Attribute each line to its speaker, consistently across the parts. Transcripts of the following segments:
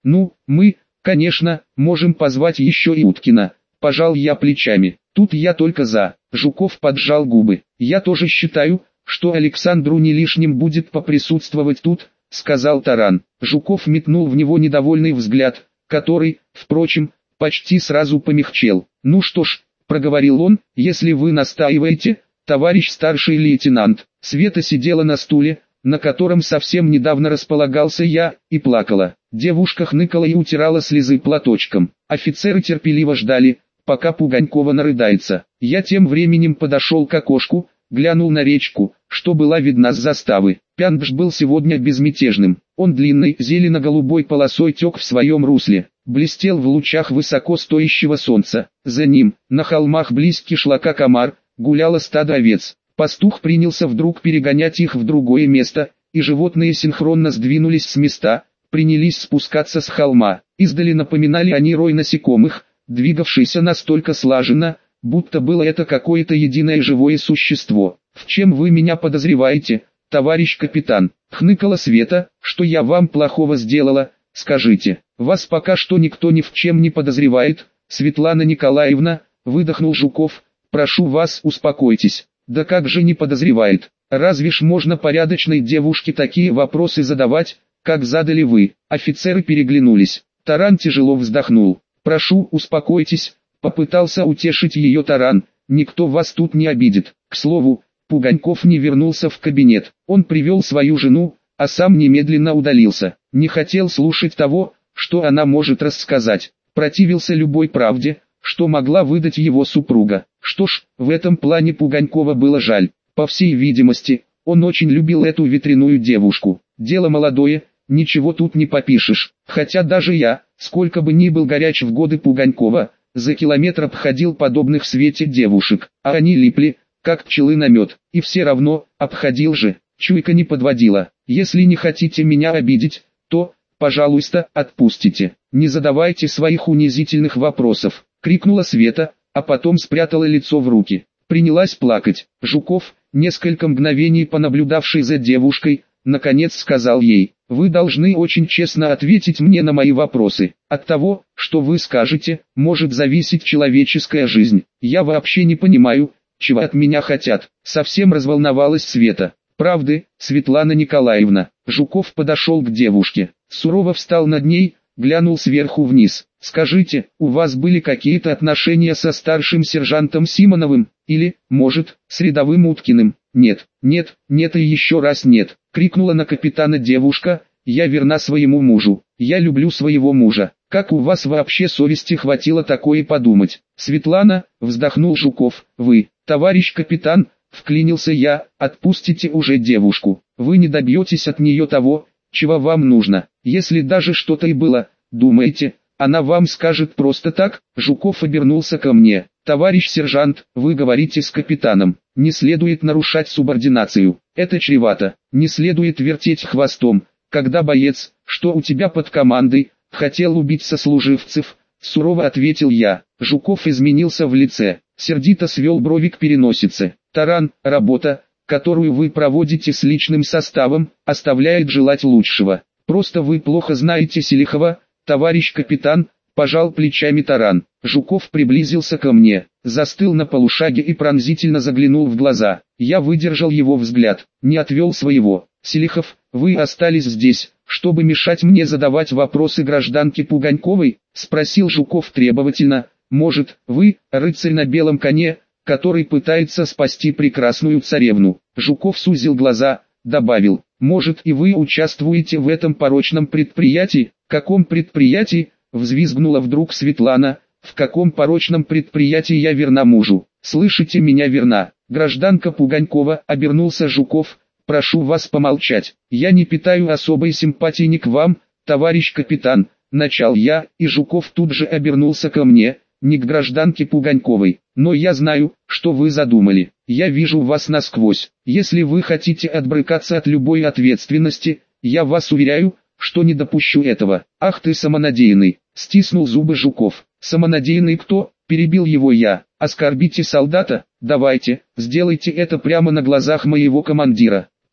Speaker 1: Ну, мы, конечно, можем позвать еще и Уткина. Пожал я плечами. Тут я только за. Жуков поджал губы. Я тоже считаю, что Александру не лишним будет поприсутствовать тут, сказал Таран. Жуков метнул в него недовольный взгляд, который, впрочем, почти сразу помягчел. Ну что ж, проговорил он, если вы настаиваете, товарищ старший лейтенант. Света сидела на стуле, на котором совсем недавно располагался я, и плакала. Девушка хныкала и утирала слезы платочком. Офицеры терпеливо ждали, пока Пуганькова нарыдается. Я тем временем подошел к окошку, глянул на речку, что была видна с заставы. Пяндж был сегодня безмятежным. Он длинной зелено-голубой полосой тек в своем русле, блестел в лучах высоко стоящего солнца. За ним, на холмах близ кишлака Комар, гуляло стадо овец. Пастух принялся вдруг перегонять их в другое место, и животные синхронно сдвинулись с места, принялись спускаться с холма. Издали напоминали они рой насекомых, двигавшийся настолько слаженно, будто было это какое-то единое живое существо. «В чем вы меня подозреваете, товарищ капитан?» — хныкала Света. «Что я вам плохого сделала, скажите?» «Вас пока что никто ни в чем не подозревает, Светлана Николаевна», — выдохнул Жуков. «Прошу вас, успокойтесь». «Да как же не подозревает? Разве ж можно порядочной девушке такие вопросы задавать, как задали вы?» Офицеры переглянулись. Таран тяжело вздохнул. «Прошу, успокойтесь», — попытался утешить ее Таран. «Никто вас тут не обидит». К слову, Пуганьков не вернулся в кабинет. Он привел свою жену, а сам немедленно удалился. Не хотел слушать того, что она может рассказать. Противился любой правде, что могла выдать его супруга. Что ж, в этом плане Пуганькова было жаль. По всей видимости, он очень любил эту ветреную девушку. Дело молодое, ничего тут не попишешь. Хотя даже я, сколько бы ни был горяч в годы Пуганькова, за километр обходил подобных Свете девушек, а они липли, как пчелы на мед, и все равно, обходил же, чуйка не подводила. Если не хотите меня обидеть, то, пожалуйста, отпустите. Не задавайте своих унизительных вопросов, крикнула Света, а потом спрятала лицо в руки. Принялась плакать. Жуков, несколько мгновений понаблюдавший за девушкой, наконец сказал ей: «Вы должны очень честно ответить мне на мои вопросы. От того, что вы скажете, может зависеть человеческая жизнь. Я вообще не понимаю, чего от меня хотят». Совсем разволновалась Света. «Правды, Светлана Николаевна». Жуков подошел к девушке, сурово встал над ней, глянул сверху вниз. «Скажите, у вас были какие-то отношения со старшим сержантом Симоновым, или, может, с рядовым Уткиным?» «Нет, нет, нет и еще раз нет», — крикнула на капитана девушка. «Я верна своему мужу, я люблю своего мужа. Как у вас вообще совести хватило такое подумать?» «Светлана», — вздохнул Жуков, — «вы, товарищ капитан», — вклинился я, — «отпустите уже девушку. Вы не добьетесь от нее того, чего вам нужно. Если даже что-то и было, думаете, она вам скажет просто так?» Жуков обернулся ко мне. «Товарищ сержант, вы говорите с капитаном. Не следует нарушать субординацию. Это чревато. Не следует вертеть хвостом, когда боец, что у тебя под командой, хотел убить сослуживцев», — сурово ответил я. Жуков изменился в лице, сердито свел брови к переносице. «Таран, работа, которую вы проводите с личным составом, оставляет желать лучшего. Просто вы плохо знаете Селихова, товарищ капитан», — пожал плечами Таран. Жуков приблизился ко мне, застыл на полушаге и пронзительно заглянул в глаза. Я выдержал его взгляд, не отвел своего. «Селихов, вы остались здесь, чтобы мешать мне задавать вопросы гражданке Пуганьковой?» — спросил Жуков требовательно. «Может, вы, рыцарь на белом коне, который пытается спасти прекрасную царевну?» Жуков сузил глаза, добавил: «Может, и вы участвуете в этом порочном предприятии?» «Каком предприятии?» — взвизгнула вдруг Светлана. «В каком порочном предприятии я верна мужу? Слышите меня, верна?» «Гражданка Пуганькова», — обернулся Жуков, — «прошу вас помолчать. Я не питаю особой симпатии ни к вам, товарищ капитан», — начал я, и Жуков тут же обернулся ко мне, — «не к гражданке Пуганьковой. Но я знаю, что вы задумали. Я вижу вас насквозь. Если вы хотите отбрыкаться от любой ответственности, я вас уверяю, что не допущу этого». «Ах ты самонадеянный», — стиснул зубы Жуков. «Самонадеянный кто?» — перебил его я. «Оскорбите солдата? Давайте, сделайте это прямо на глазах моего командира.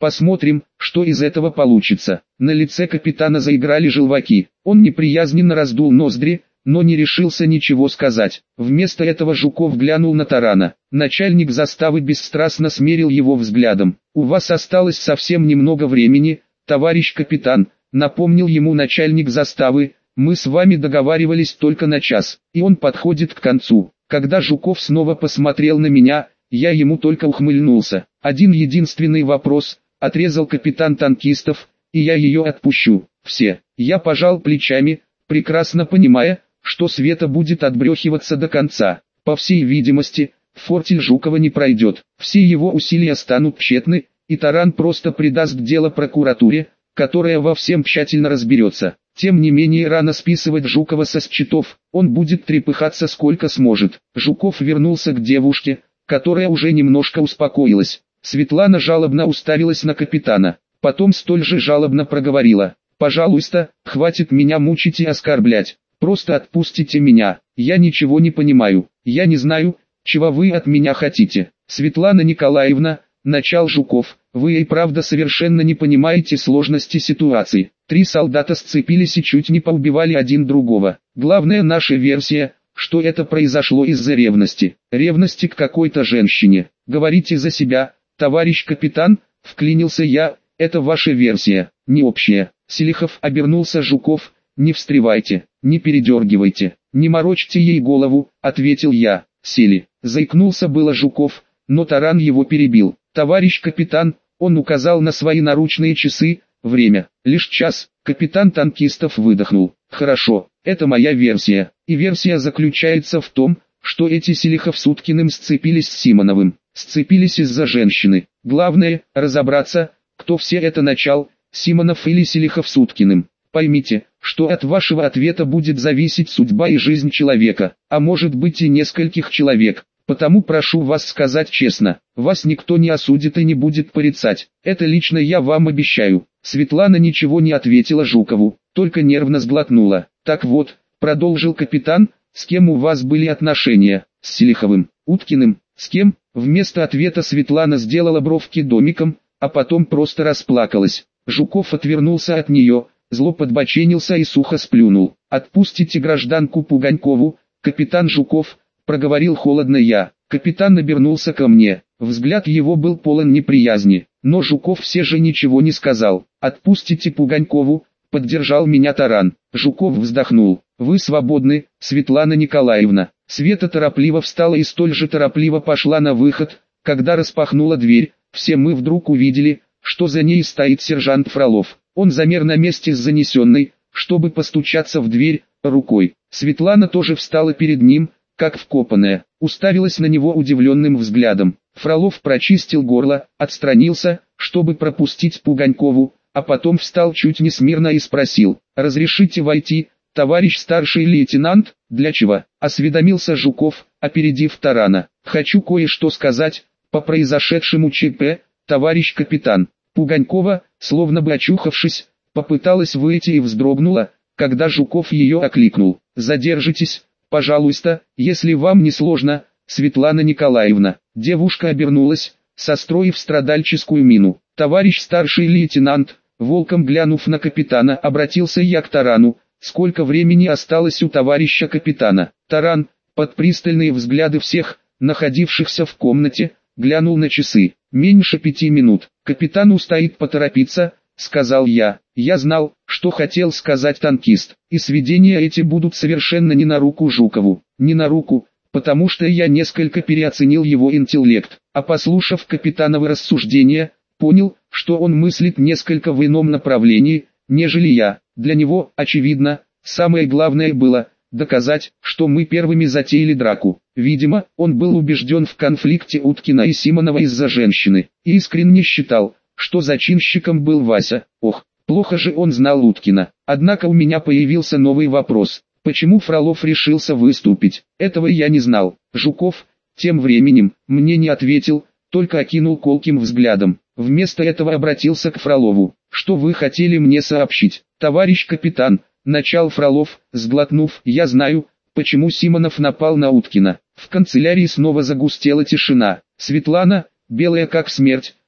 Speaker 1: Посмотрим, что из этого получится. На лице капитана заиграли желваки. Он неприязненно раздул ноздри, но не решился ничего сказать. Вместо этого Жуков глянул на Тарана. Начальник заставы бесстрастно смерил его взглядом. «У вас осталось совсем немного времени, товарищ капитан», напомнил ему начальник заставы. «Мы с вами договаривались только на час, и он подходит к концу». Когда Жуков снова посмотрел на меня, я ему только ухмыльнулся. «Один единственный вопрос», отрезал капитан танкистов, «и я ее отпущу». Все. Я пожал плечами, прекрасно понимая, что Света будет отбрехиваться до конца. По всей видимости, фортель Жукова не пройдет. Все его усилия станут тщетны, и Таран просто придаст дело прокуратуре, которая во всем тщательно разберется. Тем не менее рано списывать Жукова со счетов, он будет трепыхаться сколько сможет. Жуков вернулся к девушке, которая уже немножко успокоилась. Светлана жалобно уставилась на капитана, потом столь же жалобно проговорила: «Пожалуйста, хватит меня мучить и оскорблять, просто отпустите меня, я ничего не понимаю, я не знаю, чего вы от меня хотите». «Светлана Николаевна», начал Жуков, «вы и правда совершенно не понимаете сложности ситуации. 3 солдата сцепились и чуть не поубивали один другого. Главная наша версия, что это произошло из-за ревности. Ревности к какой-то женщине. Говорите за себя, товарищ капитан», вклинился я, «это ваша версия, не общая». Селихов обернулся Жуков: «Не встревайте, не передергивайте, не морочьте ей голову», ответил я. «Сели», заикнулся было Жуков, но Таран его перебил. «Товарищ капитан», он указал на свои наручные часы, «время, лишь час». Капитан танкистов выдохнул. «Хорошо, это моя версия, и версия заключается в том, что эти Селихов с Уткиным сцепились с Симоновым. Сцепились из-за женщины. Главное, разобраться, кто все это начал, Симонов или Селихов с Уткиным. Поймите, что от вашего ответа будет зависеть судьба и жизнь человека, а может быть и нескольких человек. Потому прошу вас сказать честно, вас никто не осудит и не будет порицать, это лично я вам обещаю». Светлана ничего не ответила Жукову, только нервно сглотнула. «Так вот», продолжил капитан, «с кем у вас были отношения? С Селиховым, Уткиным, с кем?» Вместо ответа Светлана сделала бровки домиком, а потом просто расплакалась. Жуков отвернулся от нее, зло подбоченился и сухо сплюнул. «Отпустите гражданку Пуганькову, капитан Жуков», проговорил холодно я. Капитан обернулся ко мне, взгляд его был полон неприязни, но Жуков все же ничего не сказал. «Отпустите Пуганькову», поддержал меня Таран. Жуков вздохнул. «Вы свободны, Светлана Николаевна». Света торопливо встала и столь же торопливо пошла на выход. Когда распахнула дверь, все мы вдруг увидели, что за ней стоит сержант Фролов. Он замер на месте с занесенной, чтобы постучаться в дверь, рукой. Светлана тоже встала перед ним, как вкопанная, уставилась на него удивленным взглядом. Фролов прочистил горло, отстранился, чтобы пропустить Пуганькову, а потом встал чуть не смирно и спросил: «Разрешите войти, товарищ старший лейтенант?» «Для чего?» — осведомился Жуков, опередив Тарана. «Хочу кое-что сказать по произошедшему ЧП, товарищ капитан». Пуганькова, словно бы очухавшись, попыталась выйти и вздрогнула, когда Жуков ее окликнул. «Задержитесь, пожалуйста, если вам не сложно, Светлана Николаевна». Девушка обернулась, состроив страдальческую мину. «Товарищ старший лейтенант», волком глянув на капитана, обратился я к Тарану: «Сколько времени осталось у товарища капитана?» Таран, под пристальные взгляды всех, находившихся в комнате, глянул на часы. «Меньше 5 минут. Капитану стоит поторопиться», — сказал я. Я знал, что хотел сказать танкист, и сведения эти будут совершенно не на руку Жукову. Не на руку, потому что я несколько переоценил его интеллект, а послушав капитановы рассуждения, понял, что он мыслит несколько в ином направлении, нежели я. Для него, очевидно, самое главное было доказать, что мы первыми затеяли драку. Видимо, он был убежден в конфликте Уткина и Симонова из-за женщины, и искренне считал, что зачинщиком был Вася. Ох, плохо же он знал Уткина. Однако у меня появился новый вопрос: почему Фролов решился выступить? Этого я не знал. Жуков, тем временем, мне не ответил, только окинул колким взглядом. Вместо этого обратился к Фролову. «Что вы хотели мне сообщить, товарищ капитан?» Начал Фролов, сглотнув. «Я знаю, почему Симонов напал на Уткина». В канцелярии снова загустела тишина. Светлана, белая как смерть,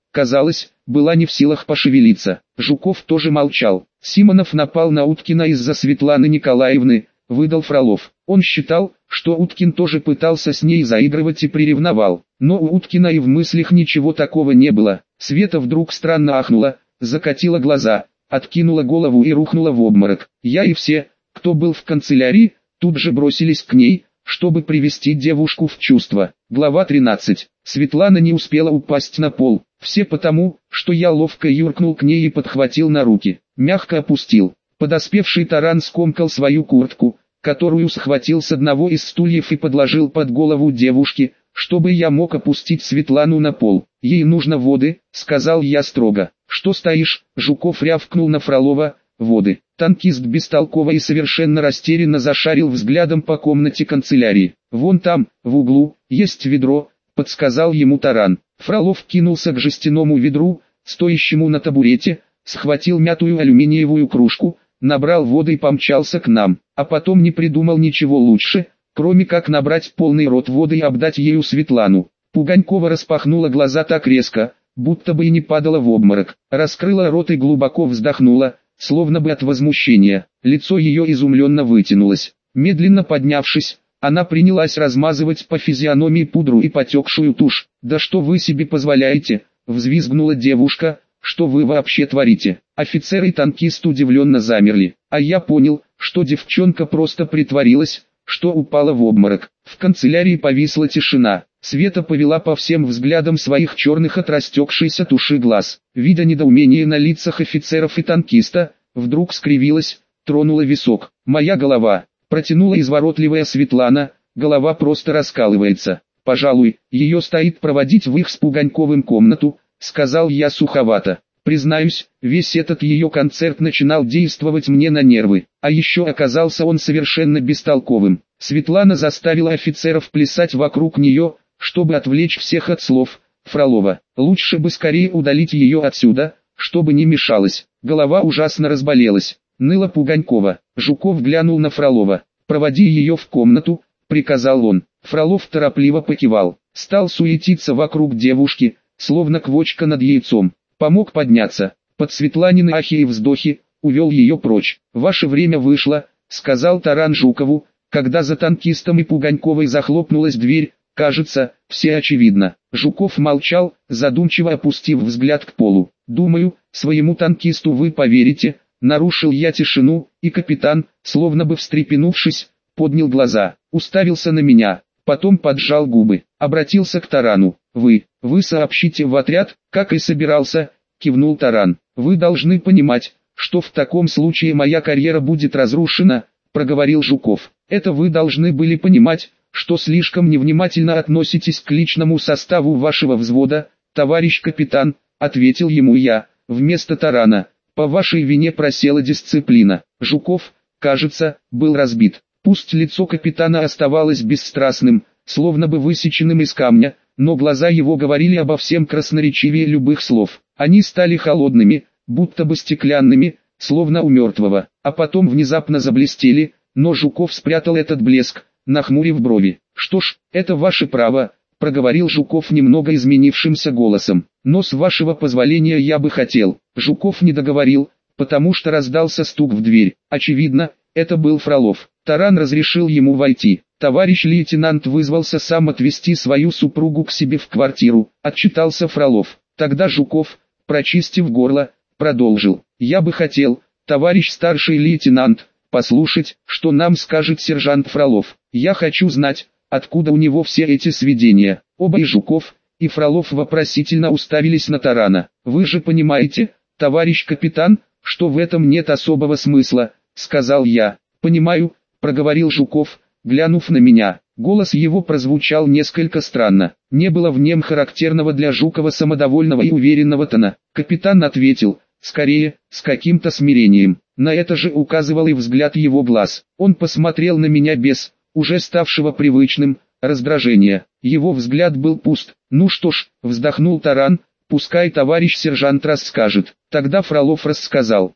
Speaker 1: казалось, была не в силах пошевелиться. Жуков тоже молчал. Симонов напал на Уткина из-за Светланы Николаевны, выдал Фролов. Он считал, что Уткин тоже пытался с ней заигрывать и приревновал. Но у Уткина и в мыслях ничего такого не было. Света вдруг странно ахнула, закатила глаза, откинула голову и рухнула в обморок. Я и все, кто был в канцелярии, тут же бросились к ней, чтобы привести девушку в чувство. Глава 13. Светлана не успела упасть на пол. Все потому, что я ловко юркнул к ней и подхватил на руки. Мягко опустил. Подоспевший таран скомкал свою куртку, которую схватил с одного из стульев и подложил под голову девушки, чтобы я мог опустить Светлану на пол. «Ей нужно воды», — сказал я строго. «Что стоишь?» — Жуков рявкнул на Фролова. «Воды». Танкист бестолково и совершенно растерянно зашарил взглядом по комнате канцелярии. «Вон там, в углу, есть ведро», — подсказал ему таран. Фролов кинулся к жестяному ведру, стоящему на табурете, схватил мятую алюминиевую кружку, набрал воды и помчался к нам, а потом не придумал ничего лучше, кроме как набрать полный рот воды и обдать ею Светлану. Пуганькова распахнула глаза так резко, будто бы и не падала в обморок, раскрыла рот и глубоко вздохнула, словно бы от возмущения. Лицо ее изумленно вытянулось. Медленно поднявшись, она принялась размазывать по физиономии пудру и потекшую тушь. «Да что вы себе позволяете?» — взвизгнула девушка. «Что вы вообще творите?» Офицер и танкист удивленно замерли, а я понял, что девчонка просто притворилась, что упала в обморок. В канцелярии повисла тишина. Света повела по всем взглядам своих черных от растекшейся туши глаз. Видя недоумение на лицах офицеров и танкиста, вдруг скривилась, тронула висок. «Моя голова», — протянула изворотливая Светлана, «голова просто раскалывается. Пожалуй, ее стоит проводить в их с Пуганьковым комнату», — сказал я суховато. Признаюсь, весь этот ее концерт начинал действовать мне на нервы, а еще оказался он совершенно бестолковым. Светлана заставила офицеров плясать вокруг нее, чтобы отвлечь всех от слов Фролова. Лучше бы скорее удалить ее отсюда, чтобы не мешалась. Голова ужасно разболелась. Ныла Пуганькова. Жуков глянул на Фролова. «Проводи ее в комнату», — приказал он. Фролов торопливо покивал. Стал суетиться вокруг девушки, словно квочка над яйцом. Помог подняться. Под Светланины ахи и вздохи, увел ее прочь. «Ваше время вышло», — сказал таран Жукову, когда за танкистом и Пуганьковой захлопнулась дверь. «Кажется, все очевидно». Жуков молчал, задумчиво опустив взгляд к полу. «Думаю, своему танкисту вы поверите», — нарушил я тишину, и капитан, словно бы встрепенувшись, поднял глаза, уставился на меня, потом поджал губы, обратился к тарану. «Вы сообщите в отряд, как и собирался», — кивнул таран. «Вы должны понимать, что в таком случае моя карьера будет разрушена», — проговорил Жуков. «Это вы должны были понимать, что слишком невнимательно относитесь к личному составу вашего взвода, товарищ капитан», — ответил ему я, вместо тарана. «По вашей вине просела дисциплина». Жуков, кажется, был разбит. Пусть лицо капитана оставалось бесстрастным, словно бы высеченным из камня, но глаза его говорили обо всем красноречивее любых слов. Они стали холодными, будто бы стеклянными, словно у мертвого, а потом внезапно заблестели, но Жуков спрятал этот блеск, нахмурив брови. «Что ж, это ваше право», — проговорил Жуков немного изменившимся голосом. «Но с вашего позволения я бы хотел». Жуков не договорил, потому что раздался стук в дверь. Очевидно, это был Фролов. Таран разрешил ему войти. «Товарищ лейтенант вызвался сам отвезти свою супругу к себе в квартиру», — отчитался Фролов. Тогда Жуков, прочистив горло, продолжил. «Я бы хотел, товарищ старший лейтенант, послушать, что нам скажет сержант Фролов. Я хочу знать, откуда у него все эти сведения». Оба, и Жуков, и Фролов, вопросительно уставились на тарана. «Вы же понимаете, товарищ капитан, что в этом нет особого смысла», — сказал я. «Понимаю», — проговорил Жуков, глянув на меня. Голос его прозвучал несколько странно. Не было в нем характерного для Жукова самодовольного и уверенного тона. Капитан ответил, скорее, с каким-то смирением. На это же указывал и взгляд его глаз. Он посмотрел на меня без, уже ставшего привычным, раздражения. Его взгляд был пуст. «Ну что ж», — вздохнул таран, — «пускай товарищ сержант расскажет». Тогда Фролов рассказал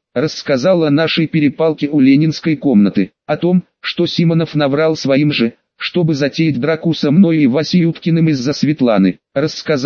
Speaker 1: о нашей перепалке у ленинской комнаты, о том, что Симонов наврал своим же, чтобы затеять драку со мной и Васей Уткиным из-за Светланы. Рассказал,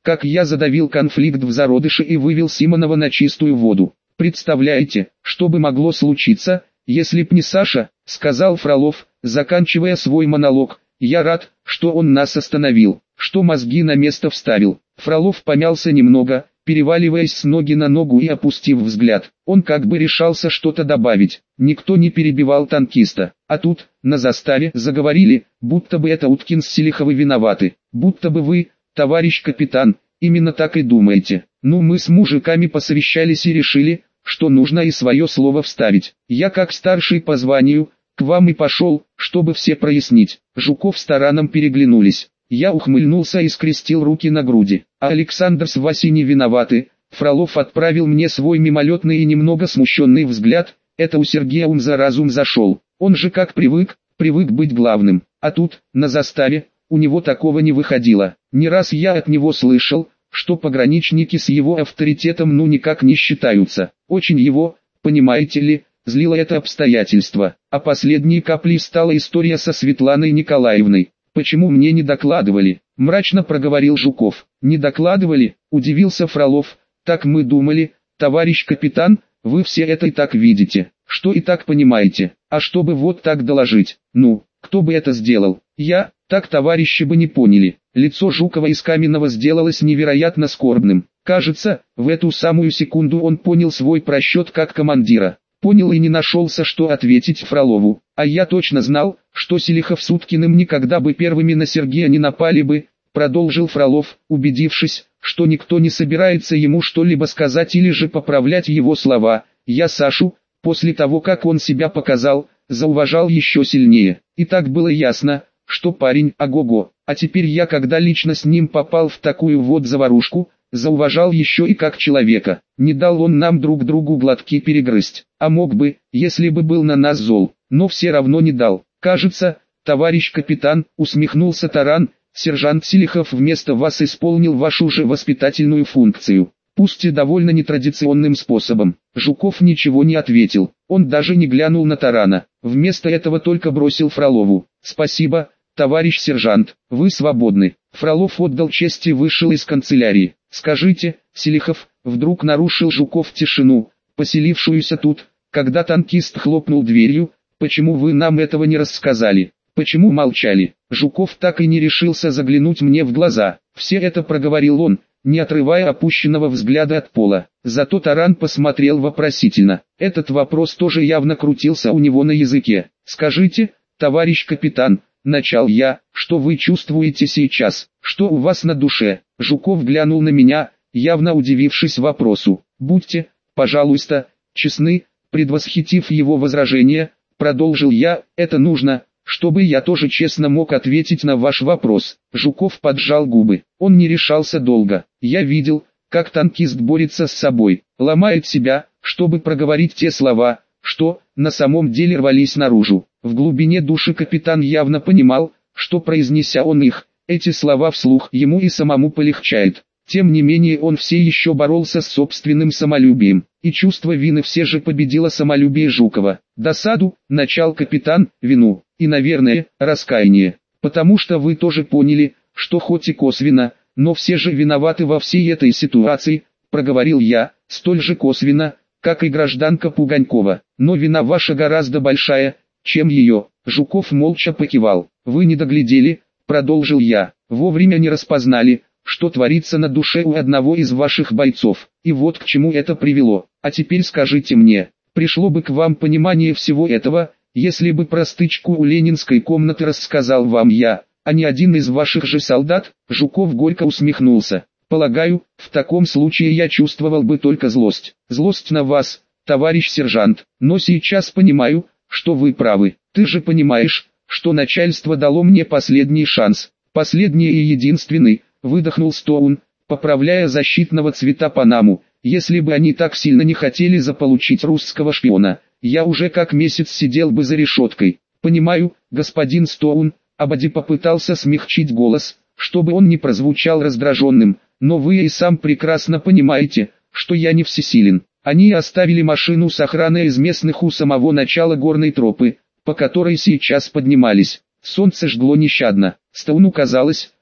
Speaker 1: как я задавил конфликт в зародыше и вывел Симонова на чистую воду. Представляете, что бы могло случиться, если б не Саша, сказал Фролов, заканчивая свой монолог. Я рад, что он нас остановил, что мозги на место вставил. Фролов помялся немного, переваливаясь с ноги на ногу и опустив взгляд. Он как бы решался что-то добавить. Никто не перебивал танкиста. А тут, на заставе, заговорили, будто бы это Уткин с Селиховой виноваты. Будто бы вы, товарищ капитан, именно так и думаете. Ну, мы с мужиками посовещались и решили, что нужно и свое слово вставить. Я как старший по званию, к вам и пошел, чтобы все прояснить. Жуков с Тараном переглянулись. Я ухмыльнулся и скрестил руки на груди. А Александр с Васей не виноваты. Фролов отправил мне свой мимолетный и немного смущенный взгляд. Это у Сергея ум за разум зашел. Он же как привык быть главным. А тут, на заставе, у него такого не выходило. Не раз я от него слышал, что пограничники с его авторитетом ну никак не считаются. Очень его, понимаете ли, злило это обстоятельство. А последней каплей стала история со Светланой Николаевной. «Почему мне не докладывали?» – мрачно проговорил Жуков. «Не докладывали?» – удивился Фролов. «Так мы думали, товарищ капитан, вы все это и так видите, что и так понимаете. А чтобы вот так доложить, ну, кто бы это сделал? Я, так товарищи бы не поняли». Лицо Жукова из каменного сделалось невероятно скорбным. Кажется, в эту самую секунду он понял свой просчет как командира. Понял и не нашелся, что ответить Фролову. А я точно знал, что Селихов с Уткиным никогда бы первыми на Сергея не напали бы, продолжил Фролов, убедившись, что никто не собирается ему что-либо сказать или же поправлять его слова. Я Сашу, после того как он себя показал, зауважал еще сильнее. И так было ясно, что парень ого-го. А теперь я, когда лично с ним попал в такую вот заварушку, зауважал еще и как человека. Не дал он нам друг другу глотки перегрызть. А мог бы, если бы был на нас зол, но все равно не дал. Кажется, товарищ капитан, усмехнулся Таран, сержант Селихов вместо вас исполнил вашу же воспитательную функцию. Пусть и довольно нетрадиционным способом. Жуков ничего не ответил. Он даже не глянул на Тарана. Вместо этого только бросил Фролову: «Спасибо, товарищ сержант, вы свободны». Фролов отдал честь и вышел из канцелярии. «Скажите, Селихов», вдруг нарушил Жуков тишину, поселившуюся тут, когда танкист хлопнул дверью, «почему вы нам этого не рассказали? Почему молчали?» Жуков так и не решился заглянуть мне в глаза. Все это проговорил он, не отрывая опущенного взгляда от пола. Зато Таран посмотрел вопросительно. Этот вопрос тоже явно крутился у него на языке. «Скажите, товарищ капитан», начал я, «что вы чувствуете сейчас? Что у вас на душе?» Жуков глянул на меня, явно удивившись вопросу. «Будьте, пожалуйста, честны», предвосхитив его возражение, продолжил я, «это нужно, чтобы я тоже честно мог ответить на ваш вопрос». Жуков поджал губы. Он не решался долго. Я видел, как танкист борется с собой, ломает себя, чтобы проговорить те слова, что, на самом деле рвались наружу. В глубине души капитан явно понимал, что произнеся он их, эти слова вслух, ему и самому полегчает. Тем не менее он все еще боролся с собственным самолюбием, и чувство вины все же победило самолюбие Жукова. «Досаду», начал капитан, «вину, и, наверное, раскаяние, потому что вы тоже поняли, что хоть и косвенно, но все же виноваты во всей этой ситуации», проговорил я, «столь же косвенно, как и гражданка Пуганькова, но вина ваша гораздо большая, чем ее». Жуков молча покивал. «Вы не доглядели», продолжил я, «вовремя не распознали, что творится на душе у одного из ваших бойцов, и вот к чему это привело. А теперь скажите мне, пришло бы к вам понимание всего этого, если бы про стычку у ленинской комнаты рассказал вам я, а не один из ваших же солдат?» Жуков горько усмехнулся. «Полагаю, в таком случае я чувствовал бы только злость. Злость на вас, товарищ сержант, но сейчас понимаю, что вы правы. Ты же понимаешь, что начальство дало мне последний шанс, последний и единственный», выдохнул Стоун, поправляя защитного цвета панаму. «Если бы они так сильно не хотели заполучить русского шпиона, я уже как месяц сидел бы за решеткой». «Понимаю, господин Стоун», Абади попытался смягчить голос, чтобы он не прозвучал раздраженным, «но вы и сам прекрасно понимаете, что я не всесилен». Они оставили машину с охраной из местных у самого начала горной тропы, по которой сейчас поднимались. Солнце жгло нещадно. Стоуну казалось,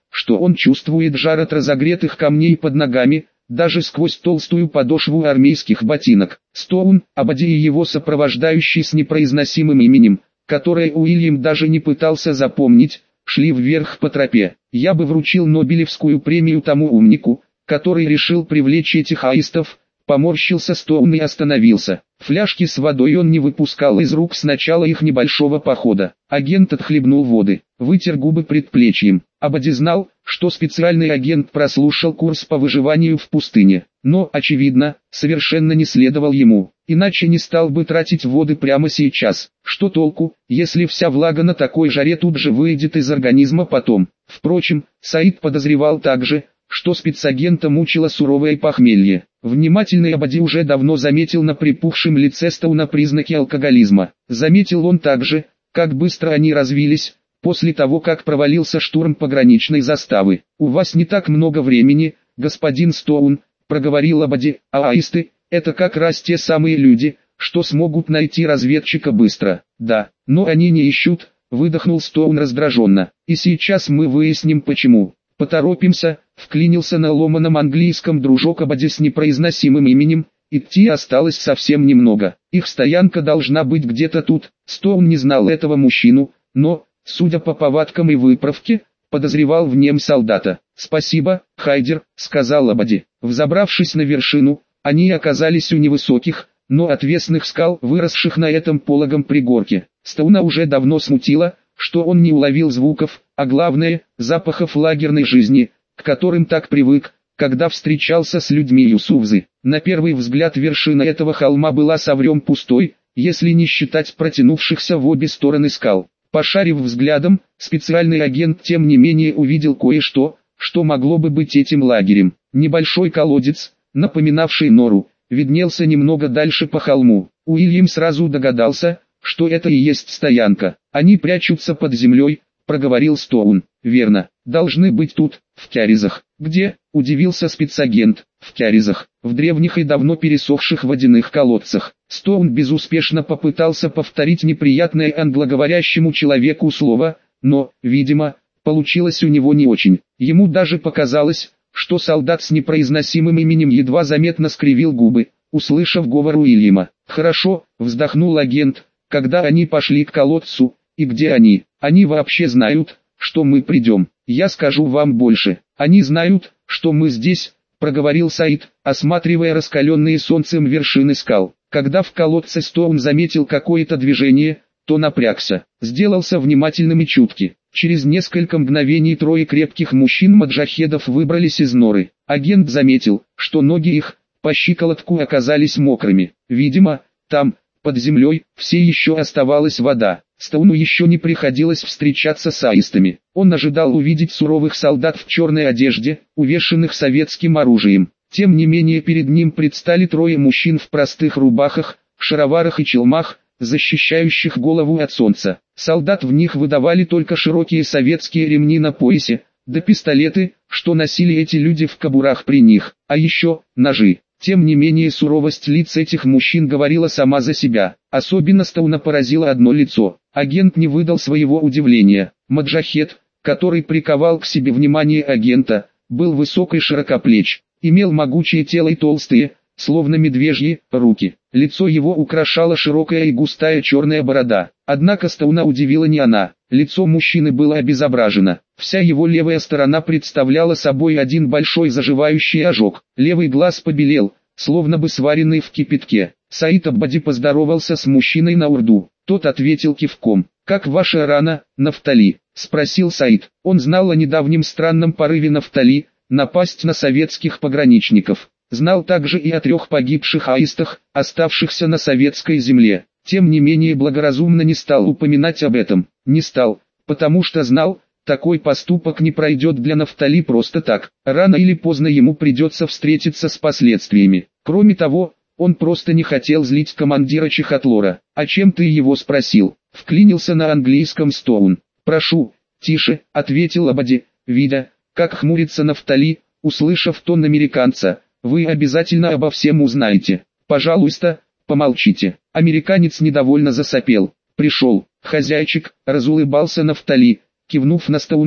Speaker 1: что он чувствует жар от разогретых камней под ногами, даже сквозь толстую подошву армейских ботинок. Стоун, Абади и его сопровождающий с непроизносимым именем, которое Уильям даже не пытался запомнить, шли вверх по тропе. Я бы вручил Нобелевскую премию тому умнику, который решил привлечь этих аистов. Поморщился Стоун и остановился. Фляжки с водой он не выпускал из рук с начала их небольшого похода. Агент отхлебнул воды, вытер губы предплечьем. Абади знал, что специальный агент прослушал курс по выживанию в пустыне, но, очевидно, совершенно не следовал ему, иначе не стал бы тратить воды прямо сейчас. Что толку, если вся влага на такой жаре тут же выйдет из организма потом? Впрочем, Саид подозревал также, что спецагента мучило суровое похмелье. Внимательный Абади уже давно заметил на припухшем лице Стоуна признаки алкоголизма. Заметил он также, как быстро они развились, после того как провалился штурм пограничной заставы. «У вас не так много времени, господин Стоун», — проговорил Абади, — «а аисты — это как раз те самые люди, что смогут найти разведчика быстро». «Да, но они не ищут», — выдохнул Стоун раздраженно, — «и сейчас мы выясним почему». «Поторопимся», — вклинился на ломаном английском дружок Абади с непроизносимым именем, идти осталось совсем немного. Их стоянка должна быть где-то тут. Стоун не знал этого мужчину, но, судя по повадкам и выправке, подозревал в нем солдата. «Спасибо, Хайдер», — сказал Абади. Взобравшись на вершину, они оказались у невысоких, но отвесных скал, выросших на этом пологом пригорке. Стоуна уже давно смутило, что он не уловил звуков, а главное, запахов лагерной жизни, к которым так привык, когда встречался с людьми Юсуфзы. На первый взгляд вершина этого холма была совсем пустой, если не считать протянувшихся в обе стороны скал. Пошарив взглядом, специальный агент тем не менее увидел кое-что, что могло бы быть этим лагерем. Небольшой колодец, напоминавший нору, виднелся немного дальше по холму. Уильям сразу догадался, что это и есть стоянка. «Они прячутся под землей», — проговорил Стоун. «Верно, должны быть тут, в Кяризах». «Где?» — удивился спецагент. «В Кяризах, в древних и давно пересохших водяных колодцах». Стоун безуспешно попытался повторить неприятное англоговорящему человеку слово, но, видимо, получилось у него не очень. Ему даже показалось, что солдат с непроизносимым именем едва заметно скривил губы, услышав говор Уильяма. «Хорошо», — вздохнул агент, — «когда они пошли к колодцу, и где они? Они вообще знают, что мы придем. Я скажу вам больше. Они знают, что мы здесь», — проговорил Саид, осматривая раскаленные солнцем вершины скал. Когда в колодце Стоун заметил какое-то движение, то напрягся, сделался внимательным и чуткий. Через несколько мгновений трое крепких мужчин-маджахедов выбрались из норы. Агент заметил, что ноги их, по щиколотку, оказались мокрыми. Видимо, там, под землей, все еще оставалась вода. Стоуну еще не приходилось встречаться с аистами. Он ожидал увидеть суровых солдат в черной одежде, увешанных советским оружием. Тем не менее перед ним предстали трое мужчин в простых рубахах, шароварах и челмах, защищающих голову от солнца. Солдат в них выдавали только широкие советские ремни на поясе, да пистолеты, что носили эти люди в кобурах при них, а еще ножи. Тем не менее суровость лиц этих мужчин говорила сама за себя. Особенно Стоуна поразило одно лицо. Агент не выдал своего удивления. Маджахед, который приковал к себе внимание агента, был высок и широкоплеч, имел могучее тело и толстые, словно медвежьи, руки. Лицо его украшала широкая и густая черная борода. Однако Стоуна удивила не она. Лицо мужчины было обезображено. Вся его левая сторона представляла собой один большой заживающий ожог. Левый глаз побелел, словно бы сваренный в кипятке. Саид Абади поздоровался с мужчиной на урду. Тот ответил кивком. «Как ваша рана, Нафтали?» — спросил Саид. Он знал о недавнем странном порыве Нафтали напасть на советских пограничников. Знал также и о 3 погибших аистах, оставшихся на советской земле. Тем не менее благоразумно не стал упоминать об этом. Не стал, потому что знал, такой поступок не пройдет для Нафтали просто так. Рано или поздно ему придется встретиться с последствиями. Кроме того, он просто не хотел злить командира Чехотлора. «О чем ты его спросил?» — вклинился на английском Стоун. «Прошу, тише», — ответил Абади, видя, как хмурится Нафтали, услышав тон американца. «Вы обязательно обо всем узнаете. Пожалуйста, помолчите». Американец недовольно засопел. «Пришел, хозяйчик», — разулыбался Нафтали, кивнув на Стоуна.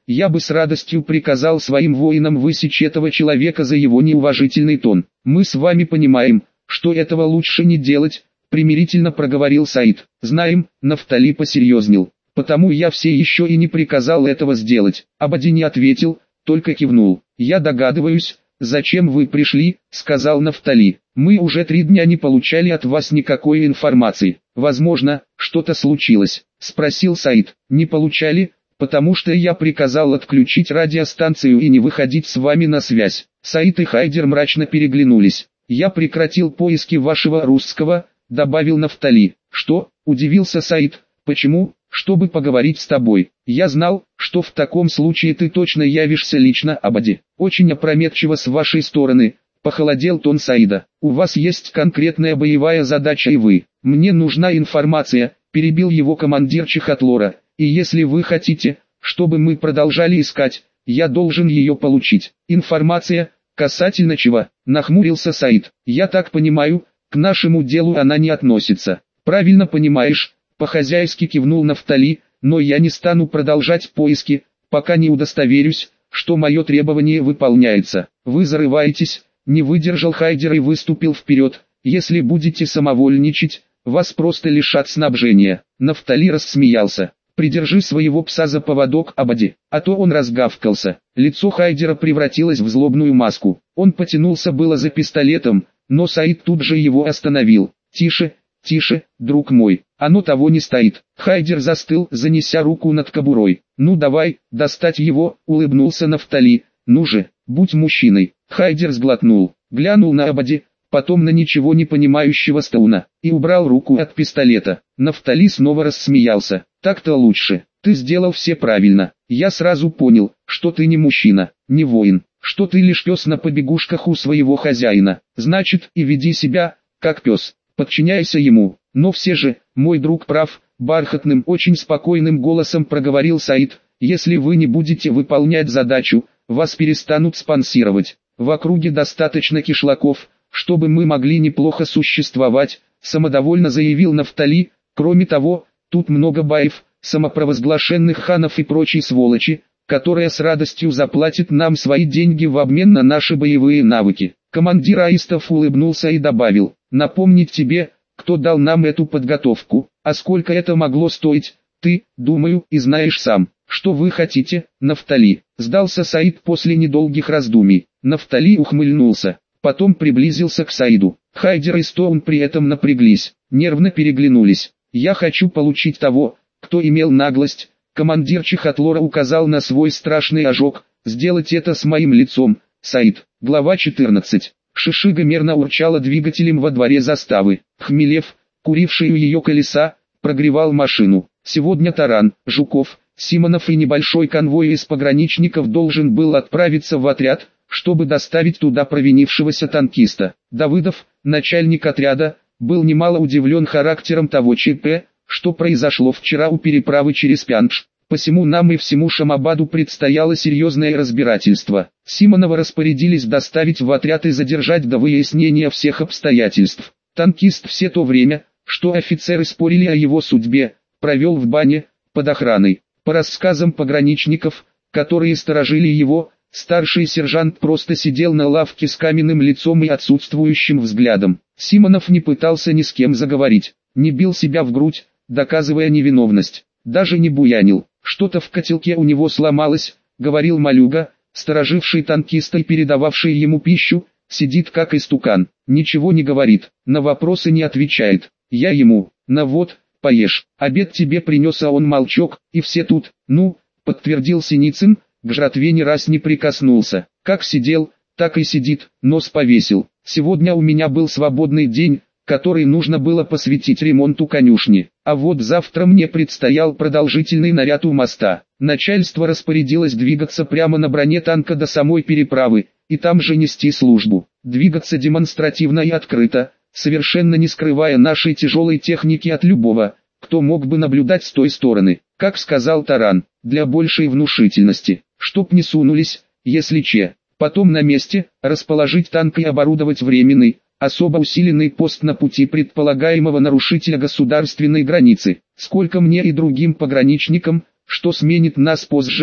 Speaker 1: я бы с радостью приказал своим воинам высечь этого человека за его неуважительный тон. Мы с вами понимаем, что этого лучше не делать, примирительно проговорил Саид. Знаем, Нафтали посерьезнел. Потому я все еще и не приказал этого сделать. Абади не ответил, только кивнул. Я догадываюсь, зачем вы пришли, сказал Нафтали. Мы уже 3 дня не получали от вас никакой информации. Возможно, что-то случилось, спросил Саид. Не получали, потому что я приказал отключить радиостанцию и не выходить с вами на связь. Саид и Хайдер мрачно переглянулись. Я прекратил поиски вашего русского, добавил Нафтали. Что? Удивился Саид. Почему? Чтобы поговорить с тобой. Я знал, что в таком случае ты точно явишься лично, Абади. Очень опрометчиво с вашей стороны. Похолодел тон Саида. У вас есть конкретная боевая задача и вы. Мне нужна информация, перебил его командир Чихатлора. И если вы хотите, чтобы мы продолжали искать, я должен ее получить. Информация, касательно чего? Нахмурился Саид. Я так понимаю, к нашему делу она не относится. Правильно понимаешь. По-хозяйски кивнул Нафтали, но я не стану продолжать поиски, пока не удостоверюсь, что мое требование выполняется. Вы зарываетесь, не выдержал Хайдер и выступил вперед. Если будете самовольничать, вас просто лишат снабжения. Нафтали рассмеялся. Придержи своего пса за поводок, Абади, а то он разгавкался. Лицо Хайдера превратилось в злобную маску. Он потянулся было за пистолетом, но Саид тут же его остановил. Тише. «Тише, друг мой, оно того не стоит». Хайдер застыл, занеся руку над кобурой. «Ну давай, достать его», — улыбнулся Нафтали. «Ну же, будь мужчиной». Хайдер сглотнул, глянул на Абади, потом на ничего не понимающего Стоуна, и убрал руку от пистолета. Нафтали снова рассмеялся. «Так-то лучше, ты сделал все правильно. Я сразу понял, что ты не мужчина, не воин, что ты лишь пес на побегушках у своего хозяина. Значит, и веди себя, как пес. Подчиняйся ему, но все же, мой друг прав», — бархатным, очень спокойным голосом проговорил Саид. «Если вы не будете выполнять задачу, вас перестанут спонсировать. В округе достаточно кишлаков, чтобы мы могли неплохо существовать», — самодовольно заявил Нафтали. «Кроме того, тут много баев, самопровозглашенных ханов и прочей сволочи, которая с радостью заплатит нам свои деньги в обмен на наши боевые навыки». Командир аистов улыбнулся и добавил: «Напомнить тебе, кто дал нам эту подготовку, а сколько это могло стоить, ты, думаю, и знаешь сам. Что вы хотите, Нафтали?» Сдался Саид после недолгих раздумий. Нафтали ухмыльнулся, потом приблизился к Саиду. Хайдер и Стоун при этом напряглись, нервно переглянулись. «Я хочу получить того, кто имел наглость», — командир Чихатлора указал на свой страшный ожог, «сделать это с моим лицом, Саид». Глава 14. Шишига мерно урчала двигателем во дворе заставы. Хмелев, куривший у ее колеса, прогревал машину. Сегодня Таран, Жуков, Симонов и небольшой конвой из пограничников должен был отправиться в отряд, чтобы доставить туда провинившегося танкиста. Давыдов, начальник отряда, был немало удивлен характером того ЧП, что произошло вчера у переправы через Пяндж. Посему нам и всему Шамабаду предстояло серьезное разбирательство. Симонова распорядились доставить в отряд и задержать до выяснения всех обстоятельств. Танкист все то время, что офицеры спорили о его судьбе, провел в бане, под охраной. По рассказам пограничников, которые сторожили его, старший сержант просто сидел на лавке с каменным лицом и отсутствующим взглядом. Симонов не пытался ни с кем заговорить, не бил себя в грудь, доказывая невиновность, даже не буянил. «Что-то в котелке у него сломалось», — говорил Малюга, стороживший танкиста и передававший ему пищу, сидит как истукан, ничего не говорит, на вопросы не отвечает. Я ему: «На вот, поешь, обед тебе принес», а он молчок, и все тут. «Ну», — подтвердил Синицын, к жратве ни раз не прикоснулся, как сидел, так и сидит, нос повесил. «Сегодня у меня был свободный день, который нужно было посвятить ремонту конюшни, а вот завтра мне предстоял продолжительный наряд у моста». Начальство распорядилось двигаться прямо на броне танка до самой переправы, и там же нести службу. Двигаться демонстративно и открыто, совершенно не скрывая нашей тяжелой техники от любого, кто мог бы наблюдать с той стороны. Как сказал Таран, для большей внушительности, чтоб не сунулись, если че. Потом на месте, расположить танк и оборудовать временный, особо усиленный пост на пути предполагаемого нарушителя государственной границы. Сколько мне и другим пограничникам, что сменит нас позже,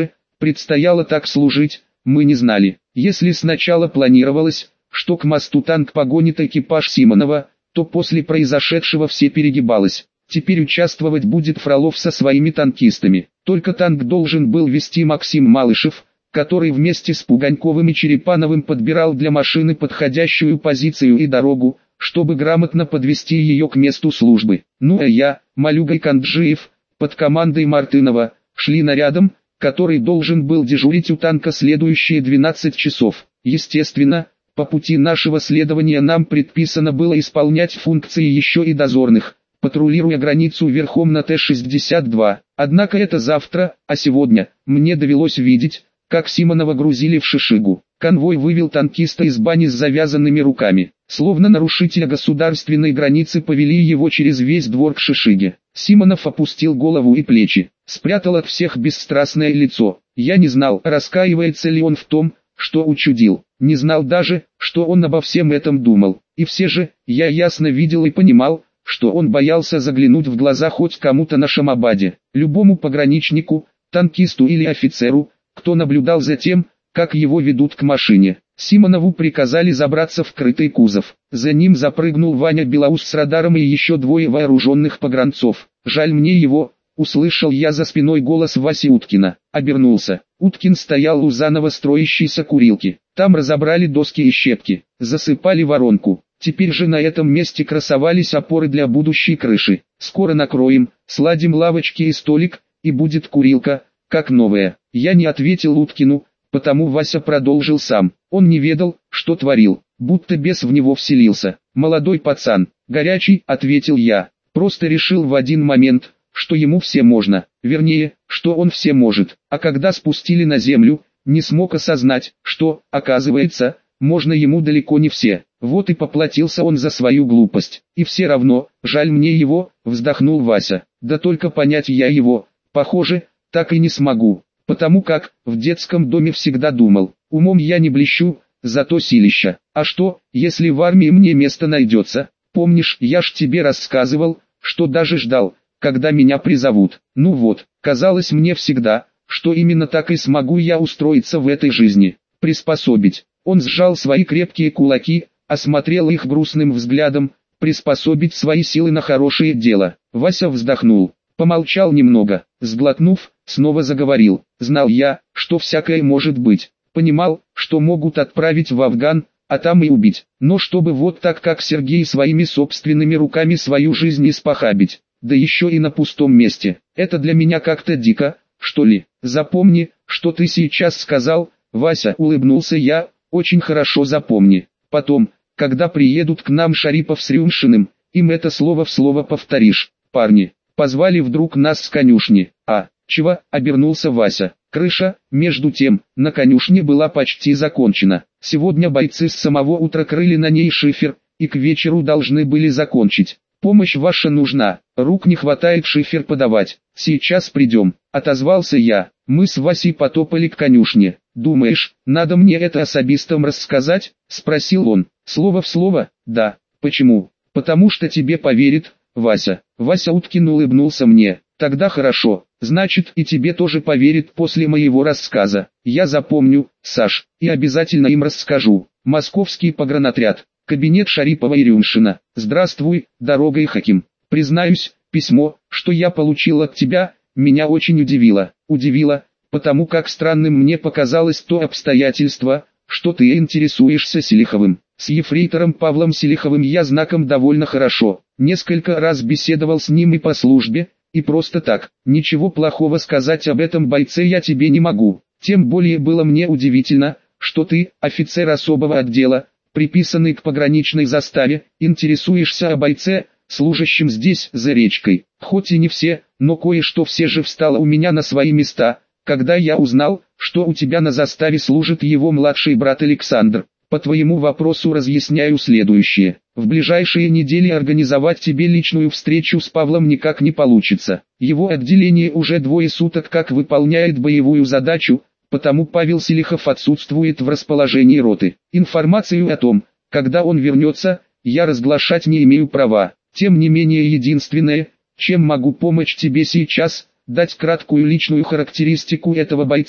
Speaker 1: предстояло так служить, мы не знали. Если сначала планировалось, что к мосту танк погонит экипаж Симонова, то после произошедшего все перегибалось. Теперь участвовать будет Фролов со своими танкистами. Только танк должен был вести Максим Малышев, который вместе с Пуганьковым и Черепановым подбирал для машины подходящую позицию и дорогу, чтобы грамотно подвести ее к месту службы. Ну а я, Малюга и Канджиев, под командой Мартынова, шли нарядом, который должен был дежурить у танка следующие 12 часов. Естественно, по пути нашего следования нам предписано было исполнять функции еще и дозорных, патрулируя границу верхом на Т-62. Однако это завтра, а сегодня, мне довелось видеть, как Симонова грузили в Шишигу. Конвой вывел танкиста из бани с завязанными руками. Словно нарушителя государственной границы повели его через весь двор к Шишиге. Симонов опустил голову и плечи, спрятал от всех бесстрастное лицо. Я не знал, раскаивается ли он в том, что учудил. Не знал даже, что он обо всем этом думал. И все же, я ясно видел и понимал, что он боялся заглянуть в глаза хоть кому-то на Шамабаде. Любому пограничнику, танкисту или офицеру, кто наблюдал за тем, как его ведут к машине. Симонову приказали забраться в крытый кузов. За ним запрыгнул Ваня Белоус с радаром и еще двое вооруженных погранцов. «Жаль мне его», — услышал я за спиной голос Васи Уткина. Обернулся. Уткин стоял у заново строящейся курилки. Там разобрали доски и щепки, засыпали воронку. Теперь же на этом месте красовались опоры для будущей крыши. Скоро накроем, сладим лавочки и столик, и будет курилка, как новая. Я не ответил Уткину, потому Вася продолжил сам. Он не ведал, что творил, будто бес в него вселился. «Молодой пацан, горячий», — ответил я. Просто решил в один момент, что ему все можно, вернее, что он все может. А когда спустили на землю, не смог осознать, что, оказывается, можно ему далеко не все. Вот и поплатился он за свою глупость. И все равно, жаль мне его, вздохнул Вася. Да только понять я его, похоже, так и не смогу. Потому как, в детском доме всегда думал, умом я не блещу, зато силища. А что, если в армии мне место найдется? Помнишь, я ж тебе рассказывал, что даже ждал, когда меня призовут. Ну вот, казалось мне всегда, что именно так и смогу я устроиться в этой жизни, приспособить. Он сжал свои крепкие кулаки, осмотрел их грустным взглядом, приспособить свои силы на хорошее дело. Вася вздохнул, помолчал немного, сглотнув, снова заговорил. Знал я, что всякое может быть. Понимал, что могут отправить в Афган, а там и убить. Но чтобы вот так, как Сергей, своими собственными руками свою жизнь испохабить, да еще и на пустом месте, это для меня как-то дико, что ли. Запомни, что ты сейчас сказал, Вася, улыбнулся я, очень хорошо запомни. Потом, когда приедут к нам Шарипов с Рюмшиным, им это слово в слово повторишь. Парни, позвали вдруг нас с конюшни. А, чего, обернулся Вася. Крыша, между тем, на конюшне была почти закончена. Сегодня бойцы с самого утра крыли на ней шифер, и к вечеру должны были закончить. Помощь ваша нужна, рук не хватает шифер подавать. Сейчас придем, отозвался я. Мы с Васей потопали к конюшне. Думаешь, надо мне это особистам рассказать? Спросил он. Слово в слово, да. Почему? Потому что тебе поверит, Вася. Вася Уткин улыбнулся мне. Тогда хорошо, значит и тебе тоже поверит после моего рассказа. Я запомню, Саш, и обязательно им расскажу. Московский погранотряд, кабинет Шарипова и Рюмшина. Здравствуй, дорогой Хаким. Признаюсь, письмо, что я получил от тебя, меня очень удивило. Удивило, потому как странным мне показалось то обстоятельство, что ты интересуешься Селиховым. С ефрейтором Павлом Селиховым я знаком довольно хорошо. Несколько раз беседовал с ним и по службе, и просто так. Ничего плохого сказать об этом бойце я тебе не могу. Тем более было мне удивительно, что ты, офицер особого отдела, приписанный к пограничной заставе, интересуешься о бойце, служащем здесь, за речкой. Хоть и не все, но кое-что все же встало у меня на свои места, когда я узнал, что у тебя на заставе служит его младший брат Александр. По твоему вопросу разъясняю следующее. В ближайшие недели организовать тебе личную встречу с Павлом никак не получится. Его отделение уже 2 суток как выполняет боевую задачу, потому Павел Селихов отсутствует в расположении роты. Информацию о том, когда он вернется, я разглашать не имею права. Тем не менее единственное, чем могу помочь тебе сейчас, дать краткую личную характеристику этого бойца,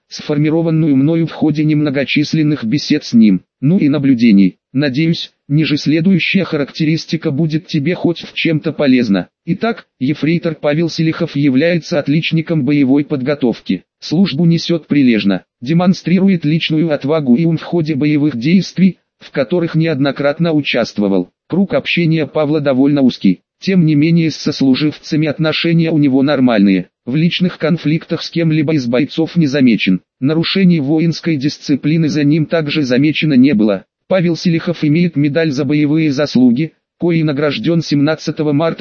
Speaker 1: сформированную мною в ходе немногочисленных бесед с ним, ну и наблюдений. Надеюсь, ниже следующая характеристика будет тебе хоть в чем-то полезна. Итак, ефрейтор Павел Селихов является отличником боевой подготовки. Службу несет прилежно, демонстрирует личную отвагу и ум в ходе боевых действий, в которых неоднократно участвовал. Круг общения Павла довольно узкий. Тем не менее с сослуживцами отношения у него нормальные. В личных конфликтах с кем-либо из бойцов не замечен. Нарушений воинской дисциплины за ним также замечено не было. Павел Селихов имеет медаль за боевые заслуги, коей награжден 17 марта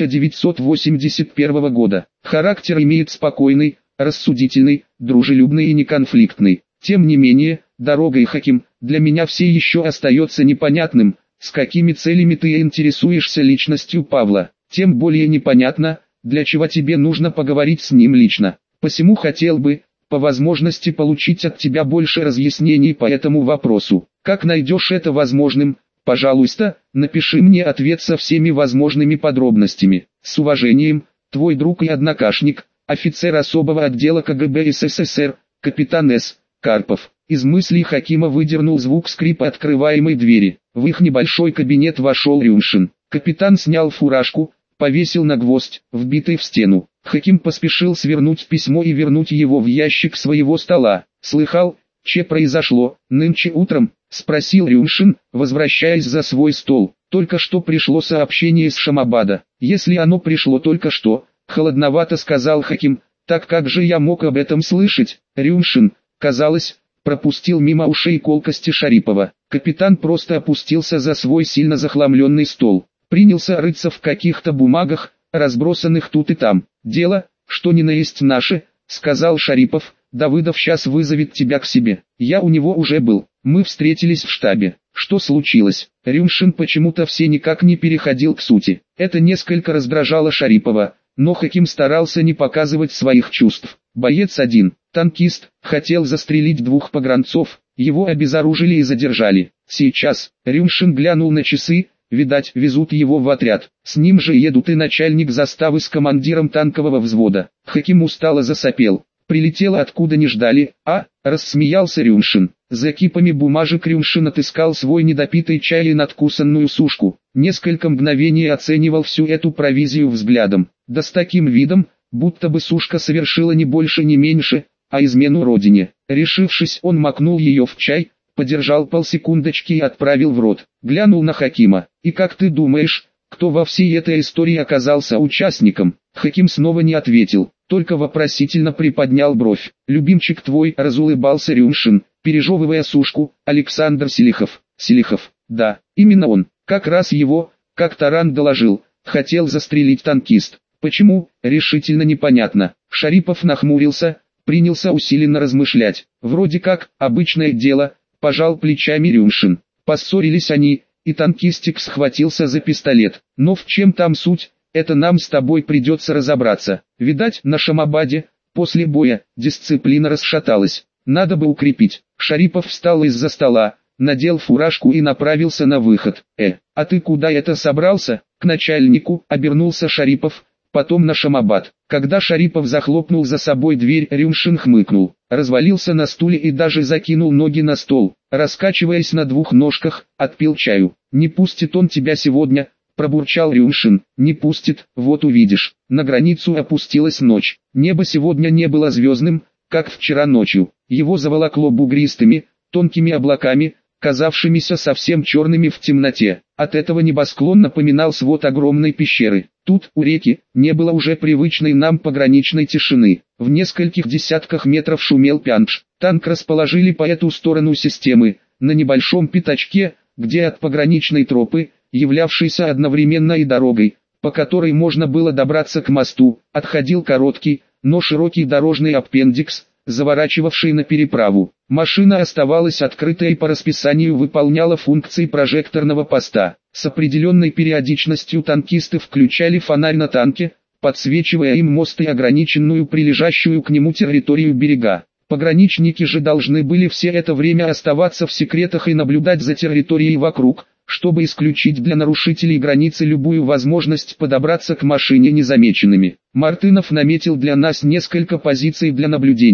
Speaker 1: 1981 года. Характер имеет спокойный, рассудительный, дружелюбный и неконфликтный. Тем не менее, дорога и Хаким, для меня все еще остается непонятным, с какими целями ты интересуешься личностью Павла. Тем более непонятно, для чего тебе нужно поговорить с ним лично. Посему хотел бы, по возможности, получить от тебя больше разъяснений по этому вопросу. Как найдешь это возможным, пожалуйста, напиши мне ответ со всеми возможными подробностями. С уважением, твой друг и однокашник, офицер особого отдела КГБ СССР, капитан С. Карпов. Из мыслей Хакима выдернул звук скрипа открываемой двери. В их небольшой кабинет вошел Рюмшин. Капитан снял фуражку, повесил на гвоздь, вбитый в стену. Хаким поспешил свернуть письмо и вернуть его в ящик своего стола. «Слыхал, че произошло нынче утром?» — спросил Рюмшин, возвращаясь за свой стол. «Только что пришло сообщение из Шамабада. Если оно пришло только что», — холодновато сказал Хаким, — «так как же я мог об этом слышать?» Рюмшин, казалось, пропустил мимо ушей колкости Шарипова. Капитан просто опустился за свой сильно захламленный стол. Принялся рыться в каких-то бумагах, разбросанных тут и там. «Дело, что ни на есть наше», — сказал Шарипов. «Давыдов сейчас вызовет тебя к себе. Я у него уже был. Мы встретились в штабе». «Что случилось?» Рюмшин почему-то все никак не переходил к сути. Это несколько раздражало Шарипова, но Хаким старался не показывать своих чувств. Боец один, танкист, хотел застрелить двух погранцов, его обезоружили и задержали. Сейчас, Рюмшин глянул на часы, видать, везут его в отряд. С ним же едут и начальник заставы с командиром танкового взвода. Хаким устало засопел. Прилетело откуда не ждали, рассмеялся Рюмшин. За кипами бумажек Рюмшин отыскал свой недопитый чай и надкусанную сушку. Несколько мгновений оценивал всю эту провизию взглядом. Да с таким видом, будто бы сушка совершила не больше не меньше, а измену родине. Решившись, он макнул ее в чай, подержал полсекундочки и отправил в рот. Глянул на Хакима. «И как ты думаешь, кто во всей этой истории оказался участником?» Хаким снова не ответил, только вопросительно приподнял бровь. «Любимчик твой», — разулыбался Рюмшин, пережевывая сушку, «Александр Селихов». «Селихов, да, именно он. Как раз его, как Таран доложил, хотел застрелить танкист. Почему, решительно непонятно». Шарипов нахмурился, принялся усиленно размышлять. «Вроде как, обычное дело», — пожал плечами Рюмшин. Поссорились они, и танкистик схватился за пистолет. Но в чем там суть, это нам с тобой придется разобраться. Видать, на Шамабаде, после боя, дисциплина расшаталась. Надо бы укрепить. Шарипов встал из-за стола, надел фуражку и направился на выход. А ты куда это собрался?» «К начальнику», — обернулся Шарипов, потом на Шамабад. Когда Шарипов захлопнул за собой дверь, Рюмшин хмыкнул, развалился на стуле и даже закинул ноги на стол, раскачиваясь на двух ножках, отпил чаю. «Не пустит он тебя сегодня», — пробурчал Рюмшин. «Не пустит, вот увидишь». На границу опустилась ночь. Небо сегодня не было звездным, как вчера ночью. Его заволокло бугристыми, тонкими облаками, казавшимися совсем черными в темноте. От этого небосклон напоминал свод огромной пещеры. Тут, у реки, не было уже привычной нам пограничной тишины. В нескольких десятках метров шумел Пянш. Танк расположили по эту сторону системы, на небольшом пятачке, где от пограничной тропы, являвшейся одновременно и дорогой, по которой можно было добраться к мосту, отходил короткий, но широкий дорожный аппендикс, заворачивавший на переправу. Машина оставалась открытой и по расписанию выполняла функции прожекторного поста. С определенной периодичностью танкисты включали фонарь на танке, подсвечивая им мост и ограниченную прилежащую к нему территорию берега. Пограничники же должны были все это время оставаться в секретах и наблюдать за территорией вокруг, чтобы исключить для нарушителей границы любую возможность подобраться к машине незамеченными. Мартынов наметил для нас несколько позиций для наблюдения.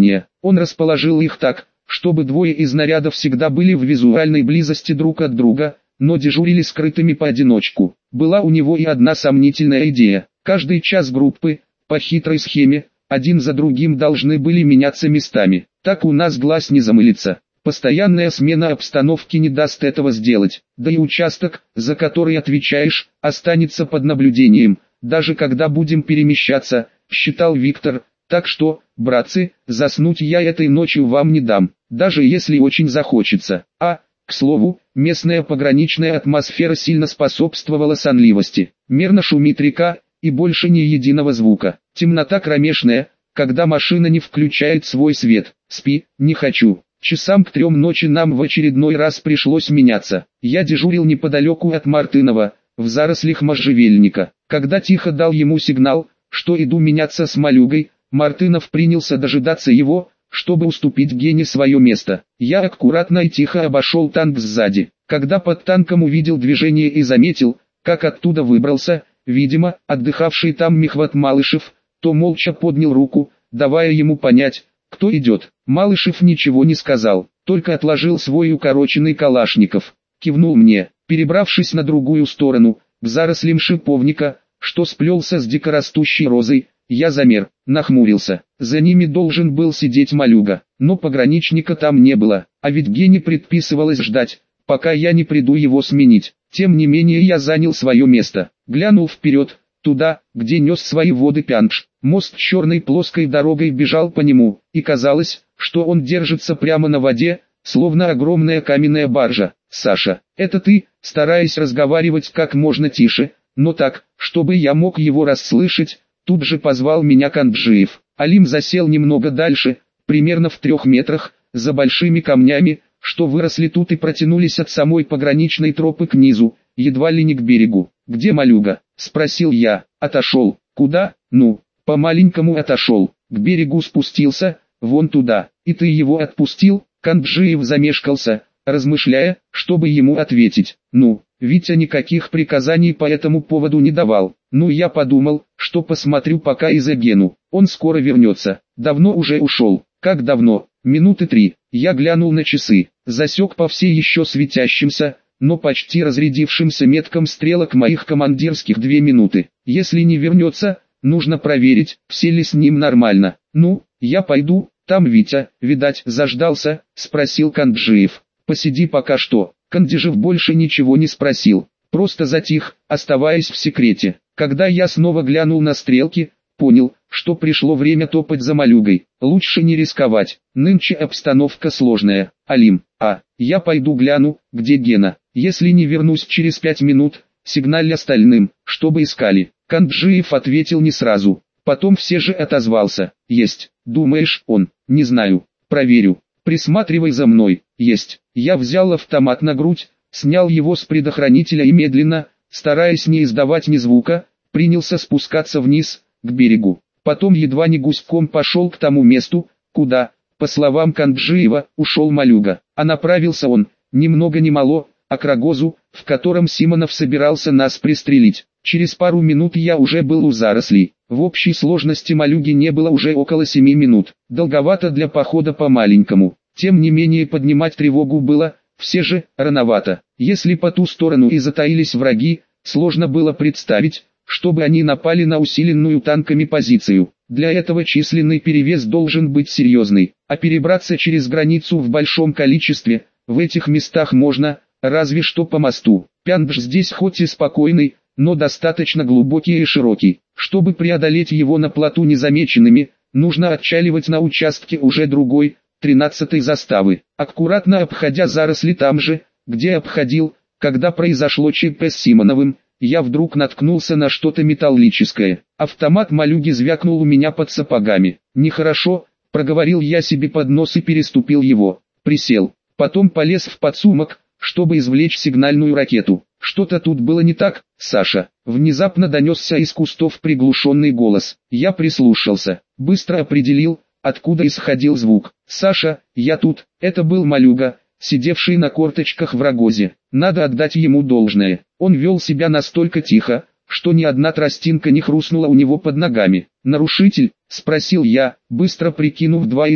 Speaker 1: Он расположил их так, чтобы двое из нарядов всегда были в визуальной близости друг от друга, но дежурили скрытыми поодиночку. Была у него и одна сомнительная идея. Каждый час группы, по хитрой схеме, один за другим должны были меняться местами. Так у нас глаз не замылится. Постоянная смена обстановки не даст этого сделать. Да и участок, за который отвечаешь, останется под наблюдением, даже когда будем перемещаться, считал Виктор. Так что, братцы, заснуть я этой ночью вам не дам, даже если очень захочется. К слову, местная пограничная атмосфера сильно способствовала сонливости. Мерно шумит река, и больше ни единого звука. Темнота кромешная, когда машина не включает свой свет. Спи, не хочу. Часам к 3 ночи нам в очередной раз пришлось меняться. Я дежурил неподалеку от Мартынова, в зарослях можжевельника. Когда тихо дал ему сигнал, что иду меняться с Малюгой, Мартынов принялся дожидаться его, чтобы уступить Гене свое место. Я аккуратно и тихо обошел танк сзади. Когда под танком увидел движение и заметил, как оттуда выбрался, видимо, отдыхавший там Михват Малышев, то молча поднял руку, давая ему понять, кто идет. Малышев ничего не сказал, только отложил свой укороченный калашников. Кивнул мне, перебравшись на другую сторону, к зарослям шиповника, что сплелся с дикорастущей розой. Я замер, нахмурился. За ними должен был сидеть Малюга, но пограничника там не было, а ведь Гене предписывалось ждать, пока я не приду его сменить. Тем не менее я занял свое место, глянул вперед, туда, где нес свои воды Пяндж. Мост черной плоской дорогой бежал по нему, и казалось, что он держится прямо на воде, словно огромная каменная баржа. «Саша, это ты?» Стараясь разговаривать как можно тише, но так, чтобы я мог его расслышать, тут же позвал меня Канджиев. Алим засел немного дальше, примерно в 3 метрах, за большими камнями, что выросли тут и протянулись от самой пограничной тропы к низу, едва ли не к берегу. «Где Малюга?» – спросил я. «Отошел». «Куда?» «Ну, по-маленькому отошел. К берегу спустился, вон туда. И ты его отпустил?» Канджиев замешкался, размышляя, чтобы ему ответить. «Ну, Витя никаких приказаний по этому поводу не давал. Ну я подумал, что посмотрю пока и за Гену. Он скоро вернется. Давно уже ушел». «Как давно?» «Минуты 3. Я глянул на часы. Засек по всей еще светящимся, но почти разрядившимся меткам стрелок моих командирских 2 минуты. Если не вернется, нужно проверить, все ли с ним нормально. Ну, я пойду, там Витя, видать, заждался, спросил Канджиев. Посиди пока что. Кандижев больше ничего не спросил, просто затих, оставаясь в секрете. Когда я снова глянул на стрелки, понял, что пришло время топать за Малюгой. Лучше не рисковать, нынче обстановка сложная. Алим, я пойду гляну, где Гена. Если не вернусь через 5 минут, сигналь остальным, чтобы искали. Канджиев ответил не сразу, потом все же отозвался. Есть. Думаешь, он? Не знаю. Проверю. Присматривай за мной. Есть. Я взял автомат на грудь, снял его с предохранителя и медленно, стараясь не издавать ни звука, принялся спускаться вниз, к берегу. Потом едва не гуськом пошел к тому месту, куда, по словам Канджиева, ушел Малюга. А направился он, ни много ни мало, к рогозу, в котором Симонов собирался нас пристрелить. Через пару минут я уже был у зарослей. В общей сложности Малюги не было уже около 7 минут. Долговато для похода по-маленькому. Тем не менее поднимать тревогу было, все же, рановато. Если по ту сторону и затаились враги, сложно было представить, чтобы они напали на усиленную танками позицию. Для этого численный перевес должен быть серьезный, а перебраться через границу в большом количестве, в этих местах можно, разве что по мосту. Пяндж здесь хоть и спокойный, но достаточно глубокий и широкий. Чтобы преодолеть его на плоту незамеченными, нужно отчаливать на участке уже другой, 13-й заставы. Аккуратно обходя заросли там же, где обходил, когда произошло ЧП с Симоновым, я вдруг наткнулся на что-то металлическое. Автомат Малюги звякнул у меня под сапогами. «Нехорошо», — проговорил я себе под нос и переступил его. Присел. Потом полез в подсумок, чтобы извлечь сигнальную ракету. Что-то тут было не так, Саша. Внезапно донесся из кустов приглушенный голос. Я прислушался. Быстро определил, откуда исходил звук. «Саша, я тут». Это был Малюга, сидевший на корточках в рогозе. Надо отдать ему должное. Он вел себя настолько тихо, что ни одна тростинка не хрустнула у него под ногами. «Нарушитель?» – спросил я, быстро прикинув 2 и 2.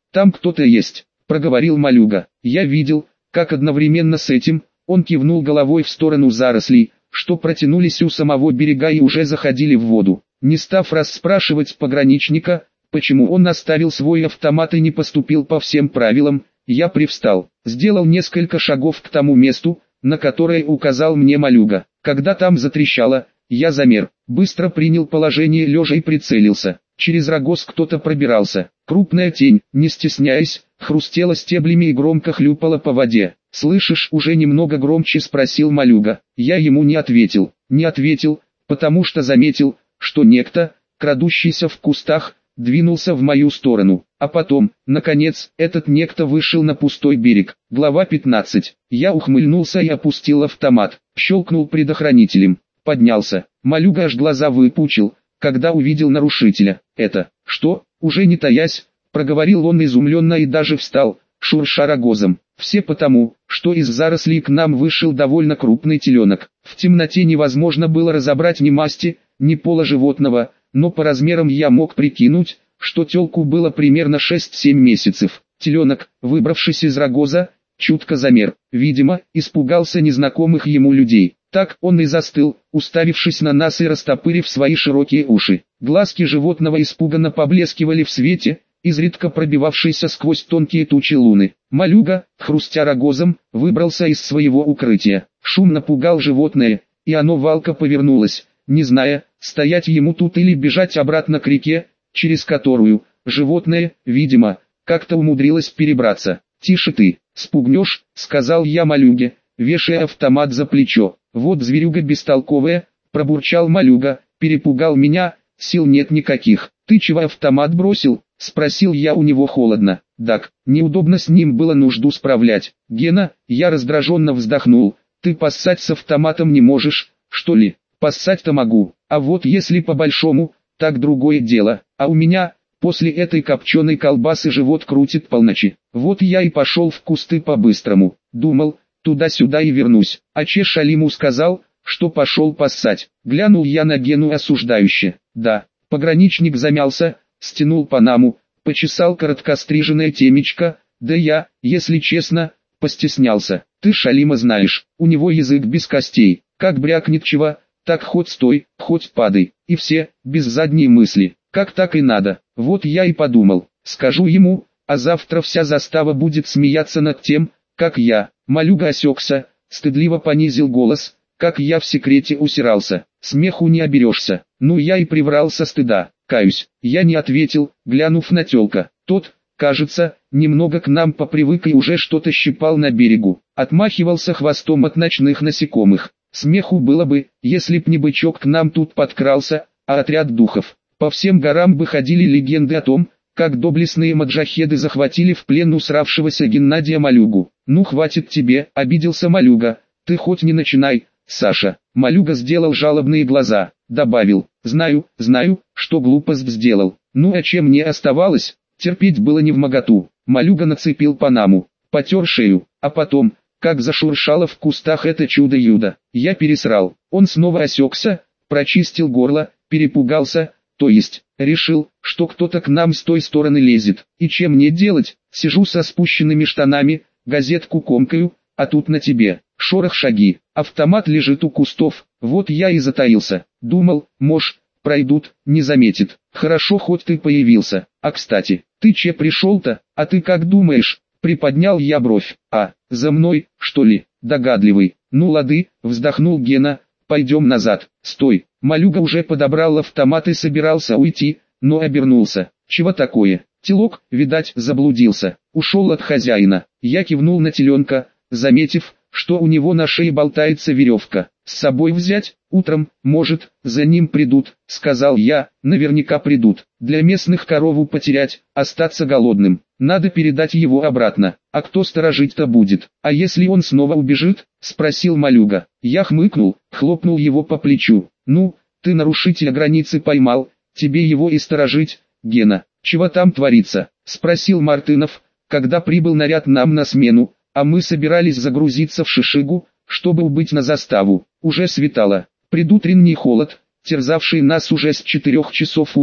Speaker 1: там кто-то есть, проговорил Малюга. Я видел, как одновременно с этим, он кивнул головой в сторону зарослей, что протянулись у самого берега и уже заходили в воду. Не став расспрашивать пограничника, почему он оставил свой автомат и не поступил по всем правилам, я привстал, сделал несколько шагов к тому месту, на которое указал мне Малюга. Когда там затрещало, я замер, быстро принял положение лежа и прицелился. Через рогоз кто-то пробирался. Крупная тень, не стесняясь, хрустела стеблями и громко хлюпала по воде. «Слышишь?» — уже немного громче спросил Малюга. Я ему не ответил. Не ответил, потому что заметил, что некто, крадущийся в кустах, двинулся в мою сторону. А потом, наконец, этот некто вышел на пустой берег. Глава 15. Я ухмыльнулся и опустил автомат. Щелкнул предохранителем. Поднялся. Малюга аж глаза выпучил, когда увидел нарушителя. «Это, что?» — уже не таясь, проговорил он изумленно и даже встал, шурша рогозом. Все потому, что из зарослей к нам вышел довольно крупный теленок. В темноте невозможно было разобрать ни масти, ни пола животного, но по размерам я мог прикинуть, что тёлку было примерно 6-7 месяцев. Теленок, выбравшись из рогоза, чутко замер, видимо, испугался незнакомых ему людей. Так он и застыл, уставившись на нас и растопырив свои широкие уши. Глазки животного испуганно поблескивали в свете, изредка пробивавшейся сквозь тонкие тучи луны. Малюга, хрустя рогозом, выбрался из своего укрытия. Шум напугал животное, и оно валко повернулось, не зная, стоять ему тут или бежать обратно к реке, через которую, животное, видимо, как-то умудрилось перебраться. «Тише ты, спугнешь», — сказал я Малюге, вешая автомат за плечо. «Вот зверюга бестолковая», — пробурчал Малюга, «перепугал меня, сил нет никаких». «Ты чего автомат бросил?» — спросил я у него холодно. «Так, неудобно с ним было нужду справлять». «Гена», — я раздраженно вздохнул, «ты поссать с автоматом не можешь, что ли?» «Поссать-то могу, а вот если по-большому, так другое дело, а у меня, после этой копченой колбасы живот крутит полночи. Вот я и пошел в кусты по-быстрому, думал, туда-сюда и вернусь». А Че Шалиму сказал, что пошел поссать. Глянул я на Гену осуждающе. Да, пограничник замялся, стянул панаму, почесал короткостриженное темечко, да я, если честно, постеснялся. «Ты Шалима знаешь, у него язык без костей, как брякнет чего, так хоть стой, хоть падай, и все, без задней мысли, как так и надо». Вот я и подумал, скажу ему, а завтра вся застава будет смеяться над тем, как я. Малюга осекся, стыдливо понизил голос, как я в секрете усирался. Смеху не оберешься. Ну я и приврал со стыда, каюсь. Я не ответил, глянув на тёлка. Тот, кажется, немного к нам попривык и уже что-то щипал на берегу. Отмахивался хвостом от ночных насекомых. Смеху было бы, если б не бычок к нам тут подкрался, а отряд духов. По всем горам бы ходили легенды о том, как доблестные маджахеды захватили в плен усравшегося Геннадия Малюгу. «Ну хватит тебе», — обиделся Малюга, — «ты хоть не начинай, Саша». Малюга сделал жалобные глаза, добавил, знаю, что глупость сделал. Ну а чем мне оставалось, терпеть было невмоготу». Малюга нацепил панаму, потер шею, а потом, как зашуршало в кустах это чудо-юдо, я пересрал. Он снова осекся, прочистил горло, перепугался, то есть, решил, что кто-то к нам с той стороны лезет. И чем мне делать? Сижу со спущенными штанами, газетку комкаю, а тут на тебе. Шорох, шаги, автомат лежит у кустов. Вот я и затаился. Думал, может, пройдут, не заметит. Хорошо хоть ты появился. А кстати, ты че пришел-то, а ты как думаешь? Приподнял я бровь. А, за мной, что ли? Догадливый. Ну лады, вздохнул Гена. Пойдем назад. Стой. Малюга уже подобрал автомат и собирался уйти, но обернулся. Чего такое? Телок, видать, заблудился. Ушел от хозяина. Я кивнул на теленка, заметив, что у него на шее болтается веревка. С собой взять? Утром, может, за ним придут, сказал я, наверняка придут. Для местных корову потерять, остаться голодным. Надо передать его обратно. А кто сторожить-то будет? А если он снова убежит? Спросил Малюга. Я хмыкнул, хлопнул его по плечу. Ну, ты нарушителя границы поймал, тебе его и сторожить, Гена. Чего там творится? Спросил Мартынов, когда прибыл наряд нам на смену, а мы собирались загрузиться в Шишигу, чтобы убыть на заставу. Уже светало. Предутренний холод, терзавший нас уже с 4 часов утра,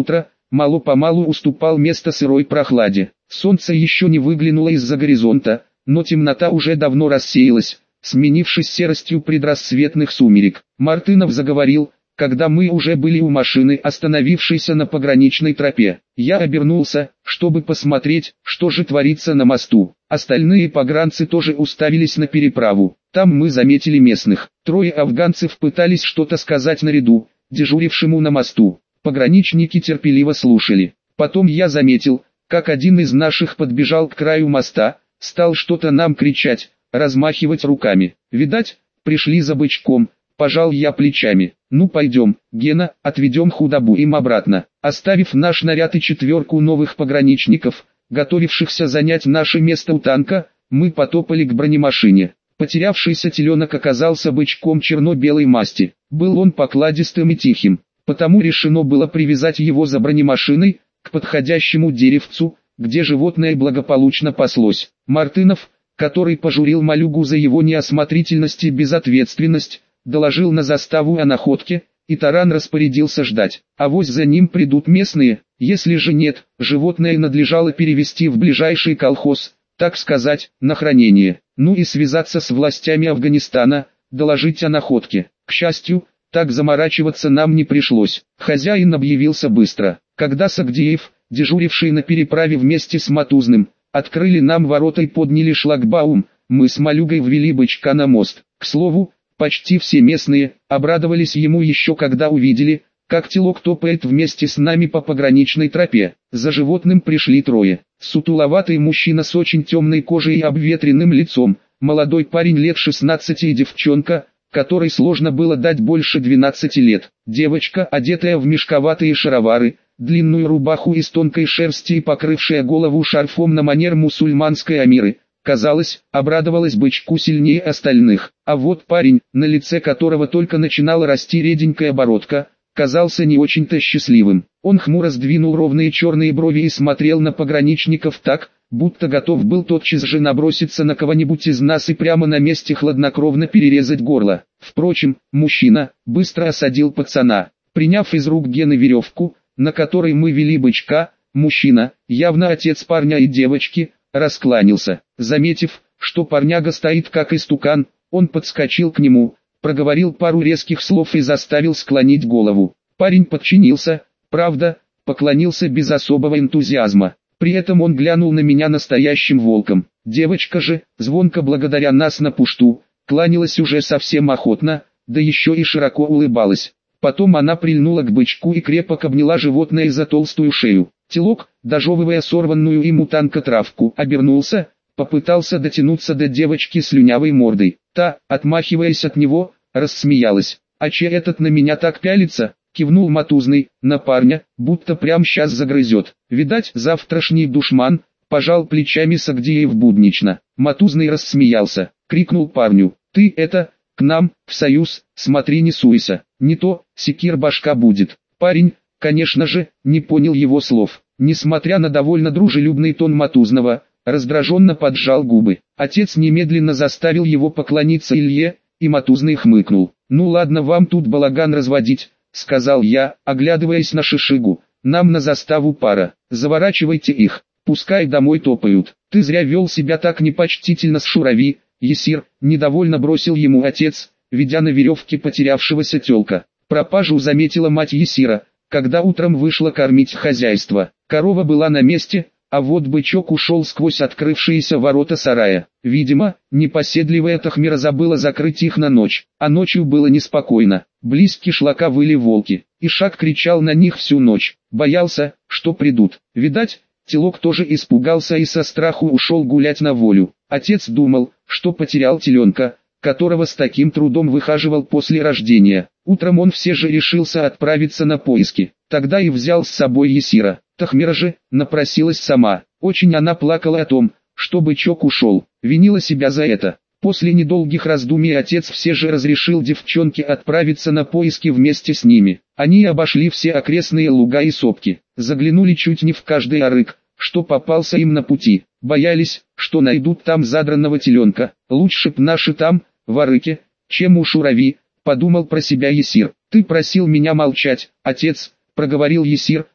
Speaker 1: мало-помалу уступал место сырой прохладе. Солнце еще не выглянуло из-за горизонта, но темнота уже давно рассеялась, сменившись серостью предрассветных сумерек. Мартынов заговорил, когда мы уже были у машины, остановившейся на пограничной тропе. Я обернулся, чтобы посмотреть, что же творится на мосту. Остальные погранцы тоже уставились на переправу. Там мы заметили местных. 3 афганцев пытались что-то сказать наряду, дежурившему на мосту. Пограничники терпеливо слушали. Потом я заметил, как один из наших подбежал к краю моста, стал что-то нам кричать, размахивать руками. Видать, пришли за бычком. Пожал я плечами. Ну пойдем, Гена, отведем худобу им обратно. Оставив наш наряд и 4 новых пограничников, готовившихся занять наше место у танка, мы потопали к бронемашине. Потерявшийся теленок оказался бычком черно-белой масти. Был он покладистым и тихим, потому решено было привязать его за бронемашиной, к подходящему деревцу, где животное благополучно паслось. Мартынов, который пожурил малюгу за его неосмотрительность и безответственность, доложил на заставу о находке, и Таран распорядился ждать. Авось за ним придут местные, если же нет, животное надлежало перевести в ближайший колхоз, так сказать, на хранение. Ну и связаться с властями Афганистана, доложить о находке. К счастью, так заморачиваться нам не пришлось. Хозяин объявился быстро. Когда Сагдеев, дежуривший на переправе вместе с Матузным, открыли нам ворота и подняли шлагбаум, мы с малюгой ввели бычка на мост. К слову, почти все местные обрадовались ему еще когда увидели, как телок топает вместе с нами по пограничной тропе. За животным пришли 3. Сутуловатый мужчина с очень темной кожей и обветренным лицом, молодой парень лет 16 и девчонка, которой сложно было дать больше 12 лет. Девочка, одетая в мешковатые шаровары, длинную рубаху из тонкой шерсти и покрывшая голову шарфом на манер мусульманской амиры, казалось, обрадовалась бычку сильнее остальных. А вот парень, на лице которого только начинала расти реденькая бородка, казался не очень-то счастливым. Он хмуро сдвинул ровные черные брови и смотрел на пограничников так, будто готов был тотчас же наброситься на кого-нибудь из нас и прямо на месте хладнокровно перерезать горло. Впрочем, мужчина быстро осадил пацана. Приняв из рук Гены веревку, на которой мы вели бычка, мужчина, явно отец парня и девочки, раскланялся. Заметив, что парняга стоит как истукан, он подскочил к нему, проговорил пару резких слов и заставил склонить голову. Парень подчинился, правда, поклонился без особого энтузиазма. При этом он глянул на меня настоящим волком. Девочка же, звонко благодаря нас на пушту, кланялась уже совсем охотно, да еще и широко улыбалась. Потом она прильнула к бычку и крепко обняла животное за толстую шею. Телок, дожевывая сорванную им у танка травку, обернулся, попытался дотянуться до девочки слюнявой мордой. Та, отмахиваясь от него, рассмеялась. «А че этот на меня так пялится?» — кивнул Матузный, на парня, будто прям сейчас загрызет. «Видать, завтрашний душман», — пожал плечами Сагдеев буднично. Матузный рассмеялся, крикнул парню: «Ты это, к нам, в союз, смотри не суйся, не то, секир башка будет». Парень, конечно же, не понял его слов. Несмотря на довольно дружелюбный тон Матузного, раздраженно поджал губы. Отец немедленно заставил его поклониться Илье, и Матузный хмыкнул. «Ну ладно вам тут балаган разводить», — сказал я, оглядываясь на Шишигу. «Нам на заставу пара, заворачивайте их, пускай домой топают. Ты зря вел себя так непочтительно с Шурави, Есир», — недовольно бросил ему отец, ведя на веревке потерявшегося телка. Пропажу заметила мать Есира, когда утром вышла кормить хозяйство. Корова была на месте, а вот бычок ушел сквозь открывшиеся ворота сарая. Видимо, непоседливая Тахмира забыла закрыть их на ночь, а ночью было неспокойно. Близ кишлака выли волки, Ишак кричал на них всю ночь, боялся, что придут. Видать, телок тоже испугался и со страху ушел гулять на волю. Отец думал, что потерял теленка, которого с таким трудом выхаживал после рождения. Утром он все же решился отправиться на поиски, тогда и взял с собой Есира. Тахмира же напросилась сама. Очень она плакала о том, что бычок ушел, винила себя за это. После недолгих раздумий отец все же разрешил девчонке отправиться на поиски вместе с ними. Они обошли все окрестные луга и сопки, заглянули чуть не в каждый арык, что попался им на пути. Боялись, что найдут там задранного теленка. Лучше б наши там, в арыке, чем у Шурави, подумал про себя Есир. «Ты просил меня молчать, отец», — проговорил Есир,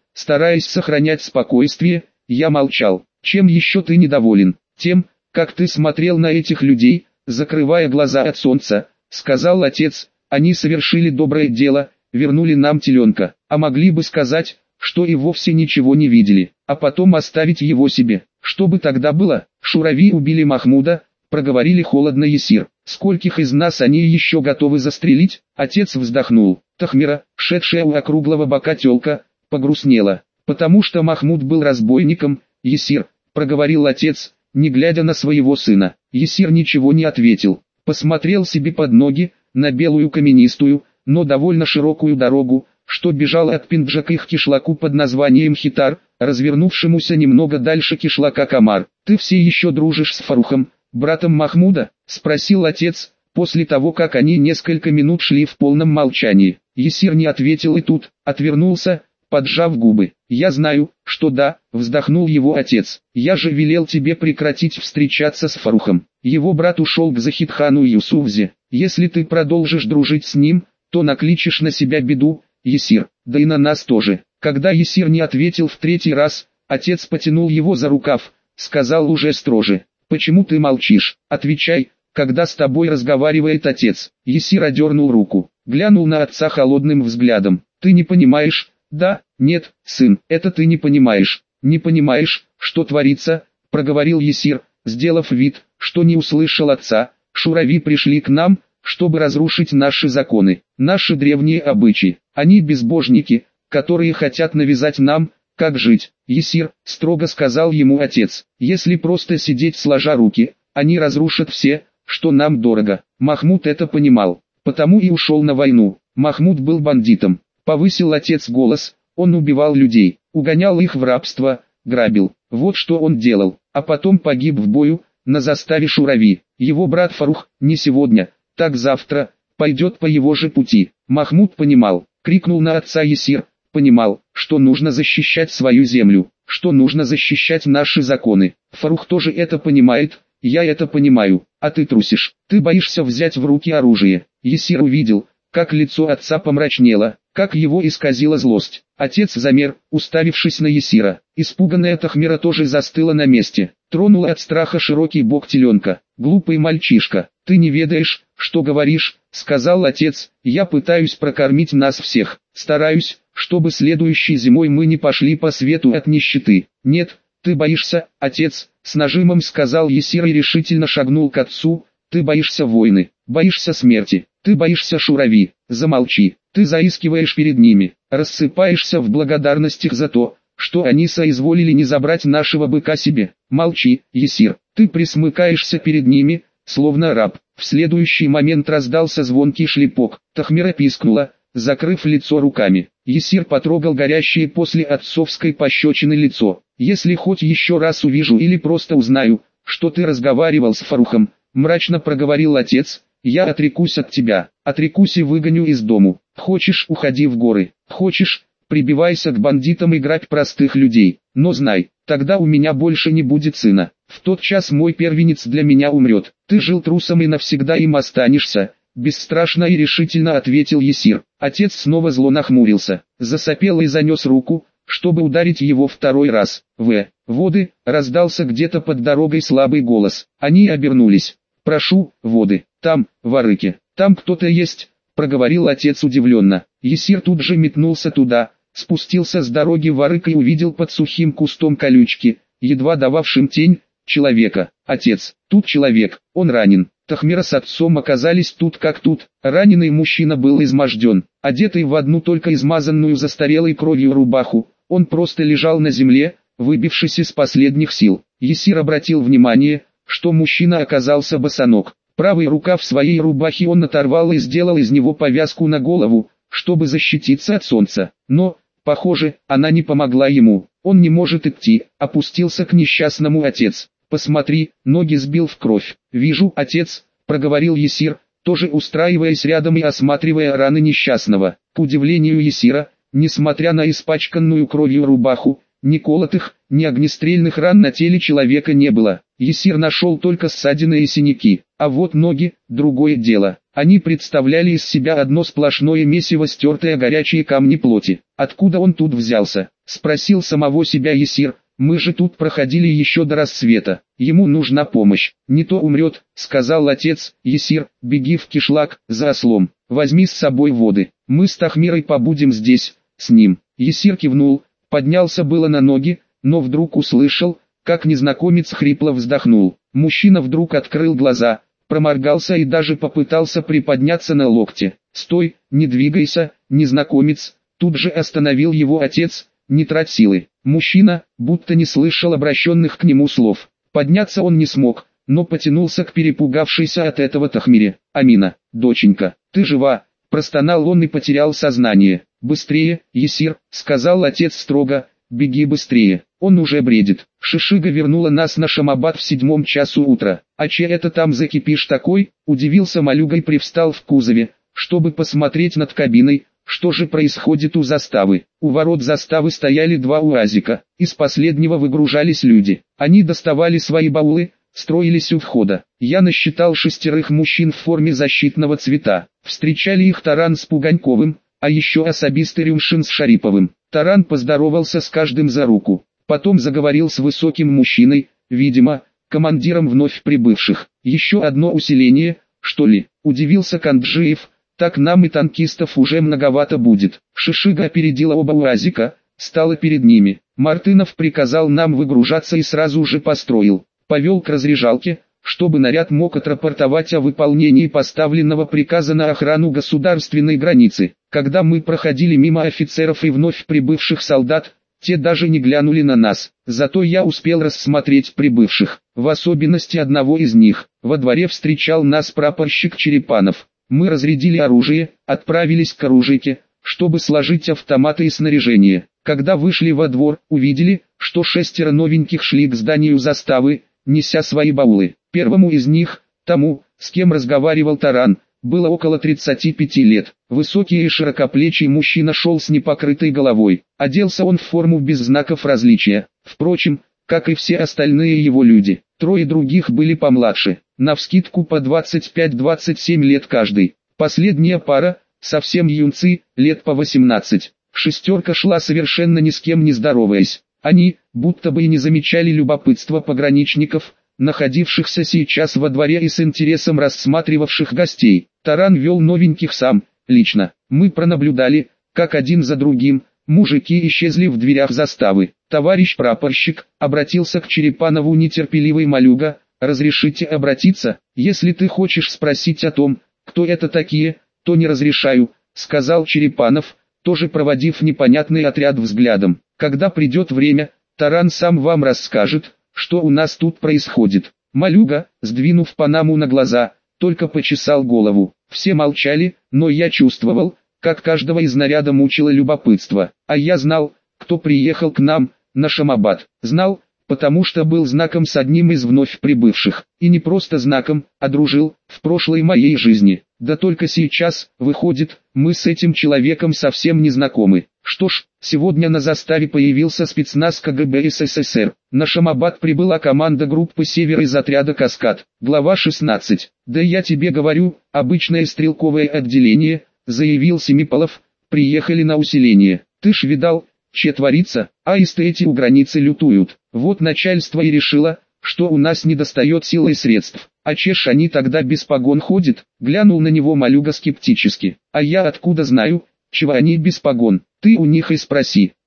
Speaker 1: Стараясь сохранять спокойствие, я молчал. Чем еще ты недоволен? Тем, как ты смотрел на этих людей, закрывая глаза от солнца, сказал отец. Они совершили доброе дело, вернули нам теленка, а могли бы сказать, что и вовсе ничего не видели, а потом оставить его себе. Что бы тогда было? Шурави убили Махмуда, проговорили холодно Ясир. Скольких из нас они еще готовы застрелить? Отец вздохнул. Тахмира, шедшая у округлого бока тёлка, погрустнела. Потому что Махмуд был разбойником, Ясир, проговорил отец, не глядя на своего сына. Ясир ничего не ответил. Посмотрел себе под ноги, на белую каменистую, но довольно широкую дорогу, что бежала от Пинджака к кишлаку под названием Хитар, развернувшемуся немного дальше кишлака Камар. «Ты все еще дружишь с Фарухом, братом Махмуда?» – спросил отец, после того как они несколько минут шли в полном молчании. Ясир не ответил и тут, отвернулся, поджав губы. «Я знаю, что да», – вздохнул его отец. «Я же велел тебе прекратить встречаться с Фарухом. Его брат ушел к Захидхану Юсуфзе. Если ты продолжишь дружить с ним, то накличешь на себя беду, Ясир, да и на нас тоже». Когда Ясир не ответил в третий раз, отец потянул его за рукав, сказал уже строже: «Почему ты молчишь? Отвечай, когда с тобой разговаривает отец». Ясир одернул руку, глянул на отца холодным взглядом. «Ты не понимаешь?» «Да, нет, сын, это ты не понимаешь. Не понимаешь, что творится?» – проговорил Ясир, сделав вид, что не услышал отца. «Шурави пришли к нам, чтобы разрушить наши законы, наши древние обычаи. Они безбожники, которые хотят навязать нам, как жить». «Ясир», – строго сказал ему отец, – «если просто сидеть сложа руки, они разрушат все, что нам дорого». Махмуд это понимал, потому и ушел на войну. Махмуд был бандитом. Повысил отец голос: он убивал людей, угонял их в рабство, грабил. Вот что он делал, а потом погиб в бою, на заставе Шурави. Его брат Фарух, не сегодня, так завтра, пойдет по его же пути. Махмуд понимал, крикнул на отца Ясир, понимал, что нужно защищать свою землю, что нужно защищать наши законы. Фарух тоже это понимает, я это понимаю, а ты трусишь, ты боишься взять в руки оружие. Ясир увидел, как лицо отца помрачнело, как его исказила злость. Отец замер, уставившись на Ясира. Испуганная Тахмира тоже застыла на месте, тронула от страха широкий бок теленка. «Глупый мальчишка, ты не ведаешь, что говоришь», — сказал отец. «Я пытаюсь прокормить нас всех, стараюсь, чтобы следующей зимой мы не пошли по свету от нищеты». «Нет, ты боишься, отец», — с нажимом сказал Ясир и решительно шагнул к отцу. «Ты боишься войны, боишься смерти, ты боишься Шурави. Замолчи, ты заискиваешь перед ними, рассыпаешься в благодарностях за то, что они соизволили не забрать нашего быка себе. Молчи, Ясир, ты присмыкаешься перед ними, словно раб». В следующий момент раздался звонкий шлепок. Тахмира пискнула, закрыв лицо руками. Ясир потрогал горящее после отцовской пощечины лицо. «Если хоть еще раз увижу или просто узнаю, что ты разговаривал с Фарухом», — мрачно проговорил отец, — «я отрекусь от тебя, отрекусь и выгоню из дому. Хочешь — уходи в горы, хочешь — прибивайся к бандитам и грабь простых людей. Но знай, тогда у меня больше не будет сына. В тот час мой первенец для меня умрет. Ты жил трусом и навсегда им останешься», — бесстрашно и решительно ответил Ясир. Отец снова зло нахмурился, засопел и занес руку, чтобы ударить его второй раз. «Воды!» — раздался где-то под дорогой слабый голос. Они обернулись. «Прошу, воды, там, в арыке, там кто-то есть», — проговорил отец удивленно. Ясир тут же метнулся туда, спустился с дороги в арык и увидел под сухим кустом колючки, едва дававшим тень, человека. «Отец, тут человек, он ранен». Тахмира с отцом оказались тут как тут. Раненый мужчина был изможден, одетый в одну только измазанную застарелой кровью рубаху. Он просто лежал на земле, выбившись из последних сил. Ясир обратил внимание, что мужчина оказался босоног. Правый рукав своей рубахи он оторвал и сделал из него повязку на голову, чтобы защититься от солнца. Но, похоже, она не помогла ему. Он не может идти, опустился к несчастному отец. «Посмотри, ноги сбил в кровь». «Вижу, отец», — проговорил Ясир, тоже устраиваясь рядом и осматривая раны несчастного. К удивлению Ясира, несмотря на испачканную кровью рубаху, ни колотых, ни огнестрельных ран на теле человека не было. Ясир нашел только ссадины и синяки, а вот ноги — другое дело. Они представляли из себя одно сплошное месиво стертые горячие камни плоти. «Откуда он тут взялся?» – спросил самого себя Есир. «Мы же тут проходили еще до рассвета. Ему нужна помощь. Не то умрет», – сказал отец. «Есир, беги в кишлак, за ослом. Возьми с собой воды. Мы с Тахмирой побудем здесь, с ним». Есир кивнул, поднялся было на ноги, но вдруг услышал, как незнакомец хрипло вздохнул. Мужчина вдруг открыл глаза, проморгался и даже попытался приподняться на локте. «Стой, не двигайся, незнакомец!» Тут же остановил его отец. «Не трать силы». Мужчина, будто не слышал обращенных к нему слов. Подняться он не смог, но потянулся к перепугавшейся от этого Тахмире. «Амина, доченька, ты жива?» Простонал он и потерял сознание. «Быстрее, Есир», — сказал отец строго, — «беги быстрее, он уже бредит». Шишига вернула нас на Шамабад в 7 часу утра. «А че это там за кипиш такой?» — удивился Малюга и привстал в кузове, чтобы посмотреть над кабиной. Что же происходит у заставы? У ворот заставы стояли 2 УАЗика, из последнего выгружались люди. Они доставали свои баулы, строились у входа. Я насчитал 6 мужчин в форме защитного цвета. Встречали их Таран с Пуганьковым, а еще особисты Рюмшин с Шариповым. Таран поздоровался с каждым за руку. Потом заговорил с высоким мужчиной, видимо, командиром вновь прибывших. «Еще одно усиление, что ли?» – удивился Канджиев. «Так нам и танкистов уже многовато будет». Шишига опередила оба УАЗика, стала перед ними. Мартынов приказал нам выгружаться и сразу же построил. Повел к разряжалке, чтобы наряд мог отрапортовать о выполнении поставленного приказа на охрану государственной границы. Когда мы проходили мимо офицеров и вновь прибывших солдат, те даже не глянули на нас. Зато я успел рассмотреть прибывших, в особенности одного из них. Во дворе встречал нас прапорщик Черепанов. Мы разрядили оружие, отправились к оружейке, чтобы сложить автоматы и снаряжение. Когда вышли во двор, увидели, что 6 новеньких шли к зданию заставы, неся свои баулы. Первому из них, тому, с кем разговаривал Таран, было около 35 лет. Высокий и широкоплечий мужчина шел с непокрытой головой. Оделся он в форму без знаков различия. Впрочем, как и все остальные его люди. 3 других были помладше, навскидку по 25-27 лет каждый. Последняя пара, совсем юнцы, лет по 18. 6 шла совершенно ни с кем не здороваясь. Они, будто бы и не замечали любопытства пограничников, находившихся сейчас во дворе и с интересом рассматривавших гостей. Таран вел новеньких сам, лично. Мы пронаблюдали, как один за другим, мужики исчезли в дверях заставы. «Товарищ прапорщик», — обратился к Черепанову нетерпеливый Малюга, — «разрешите обратиться? Если ты хочешь спросить о том, кто это такие, то не разрешаю», — сказал Черепанов, тоже проводив непонятный отряд взглядом. «Когда придет время, Таран сам вам расскажет, что у нас тут происходит». Малюга, сдвинув панаму на глаза, только почесал голову. Все молчали, но я чувствовал, как каждого из наряда мучило любопытство. А я знал, кто приехал к нам, на Шамабад. Знал, потому что был знаком с одним из вновь прибывших. И не просто знаком, а дружил, в прошлой моей жизни. Да только сейчас, выходит, мы с этим человеком совсем не знакомы. Что ж, сегодня на заставе появился спецназ КГБ СССР. На Шамабад прибыла команда группы «Север» из отряда «Каскад». Глава 16. «Да я тебе говорю, обычное стрелковое отделение», заявил Семиполов, «приехали на усиление. Ты ж видал, че творится, аисты эти у границы лютуют. Вот начальство и решило, что у нас недостает сил и средств. А че ж они тогда без погон ходят?» Глянул на него Малюга скептически. «А я откуда знаю, чего они без погон? Ты у них и спроси».